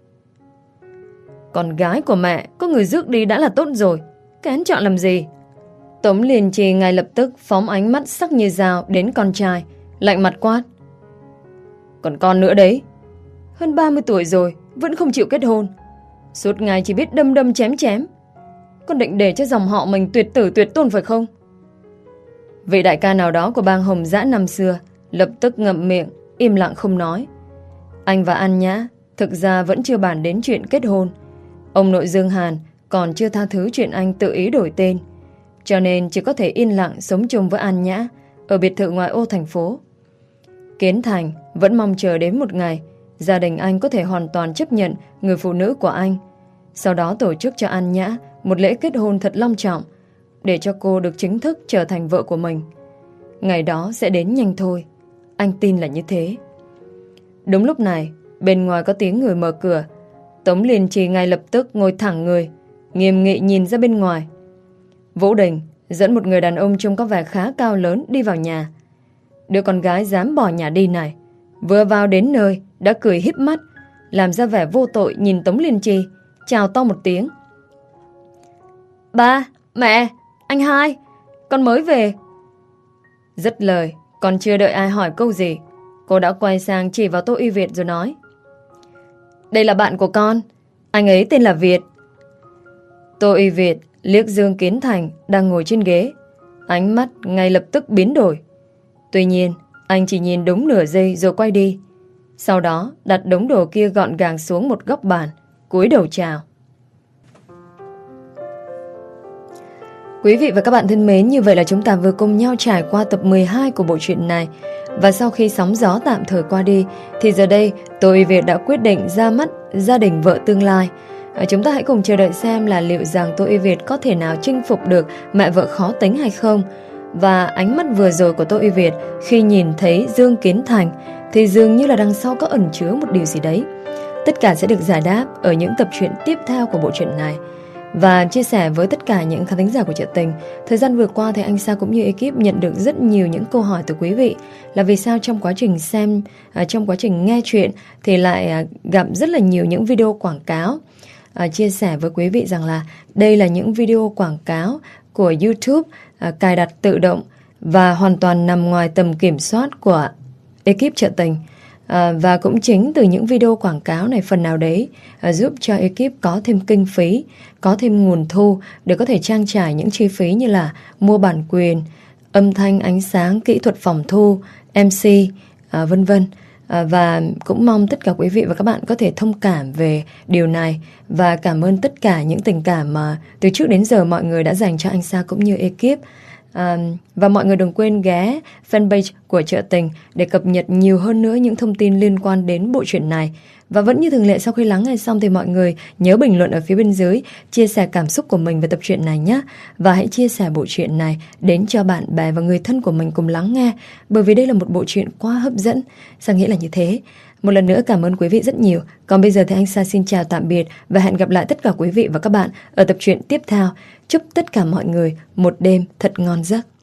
S1: Con gái của mẹ có người rước đi đã là tốt rồi, kén chọn làm gì? Tống Liên Chi ngay lập tức phóng ánh mắt sắc như dao đến con trai, lạnh mặt quát. Còn con nữa đấy, hơn ba mươi tuổi rồi vẫn không chịu kết hôn, suốt ngày chỉ biết đâm đâm chém chém. Con định để cho dòng họ mình tuyệt tử tuyệt tôn phải không? Vị đại ca nào đó của bang Hồng Dã năm xưa lập tức ngậm miệng, im lặng không nói. Anh và An Nhã thực ra vẫn chưa bàn đến chuyện kết hôn. Ông nội Dương Hàn còn chưa tha thứ chuyện anh tự ý đổi tên, cho nên chỉ có thể yên lặng sống chung với An Nhã ở biệt thự ngoại ô thành phố. Kiến Thành vẫn mong chờ đến một ngày gia đình anh có thể hoàn toàn chấp nhận người phụ nữ của anh, sau đó tổ chức cho An Nhã một lễ kết hôn thật long trọng, để cho cô được chính thức trở thành vợ của mình. Ngày đó sẽ đến nhanh thôi, anh tin là như thế. Đúng lúc này, bên ngoài có tiếng người mở cửa. Tống Liên Chi ngay lập tức ngồi thẳng người, nghiêm nghị nhìn ra bên ngoài. Vũ Đình dẫn một người đàn ông trông có vẻ khá cao lớn đi vào nhà. Đứa con gái dám bỏ nhà đi này, vừa vào đến nơi đã cười híp mắt, làm ra vẻ vô tội nhìn Tống Liên Chi, chào to một tiếng. Ba, mẹ, anh hai, con mới về. Dứt lời, còn chưa đợi ai hỏi câu gì, cô đã quay sang chỉ vào Tô Y Việt rồi nói. Đây là bạn của con, anh ấy tên là Việt. Tô Y Việt liếc Dương Kiến Thành đang ngồi trên ghế, ánh mắt ngay lập tức biến đổi. Tuy nhiên, anh chỉ nhìn đúng nửa giây rồi quay đi. Sau đó đặt đống đồ kia gọn gàng xuống một góc bàn, cúi đầu chào. Quý vị và các bạn thân mến, như vậy là chúng ta vừa cùng nhau trải qua tập mười hai của bộ truyện này. Và sau khi sóng gió tạm thời qua đi, thì giờ đây Tô Y Việt đã quyết định ra mắt gia đình vợ tương lai. À, chúng ta hãy cùng chờ đợi xem là liệu rằng Tô Y Việt có thể nào chinh phục được mẹ vợ khó tính hay không. Và ánh mắt vừa rồi của Tô Y Việt khi nhìn thấy Dương Kiến Thành thì dường như là đằng sau có ẩn chứa một điều gì đấy. Tất cả sẽ được giải đáp ở những tập truyện tiếp theo của bộ truyện này. Và chia sẻ với tất cả những khán thính giả của Truyện Tình, thời gian vừa qua thì anh Sa cũng như ekip nhận được rất nhiều những câu hỏi từ quý vị là vì sao trong quá trình xem, à, trong quá trình nghe chuyện thì lại à, gặp rất là nhiều những video quảng cáo. À, chia sẻ với quý vị rằng là đây là những video quảng cáo của YouTube à, cài đặt tự động và hoàn toàn nằm ngoài tầm kiểm soát của ekip Truyện Tình. À, và cũng chính từ những video quảng cáo này phần nào đấy à, giúp cho ekip có thêm kinh phí, có thêm nguồn thu để có thể trang trải những chi phí như là mua bản quyền, âm thanh, ánh sáng, kỹ thuật phòng thu, em xê, à, vân vân. À, và cũng mong tất cả quý vị và các bạn có thể thông cảm về điều này và cảm ơn tất cả những tình cảm mà từ trước đến giờ mọi người đã dành cho anh Sa cũng như ekip. À, và mọi người đừng quên ghé fanpage của Truyện Tình để cập nhật nhiều hơn nữa những thông tin liên quan đến bộ truyện này. Và vẫn như thường lệ, sau khi lắng nghe xong thì mọi người nhớ bình luận ở phía bên dưới, chia sẻ cảm xúc của mình về tập truyện này nhé. Và hãy chia sẻ bộ truyện này đến cho bạn bè và người thân của mình cùng lắng nghe, bởi vì đây là một bộ truyện quá hấp dẫn. Sa nghĩ là như thế. Một lần nữa cảm ơn quý vị rất nhiều. Còn bây giờ thì anh Sa xin chào tạm biệt và hẹn gặp lại tất cả quý vị và các bạn ở tập truyện tiếp theo. Chúc tất cả mọi người một đêm thật ngon giấc.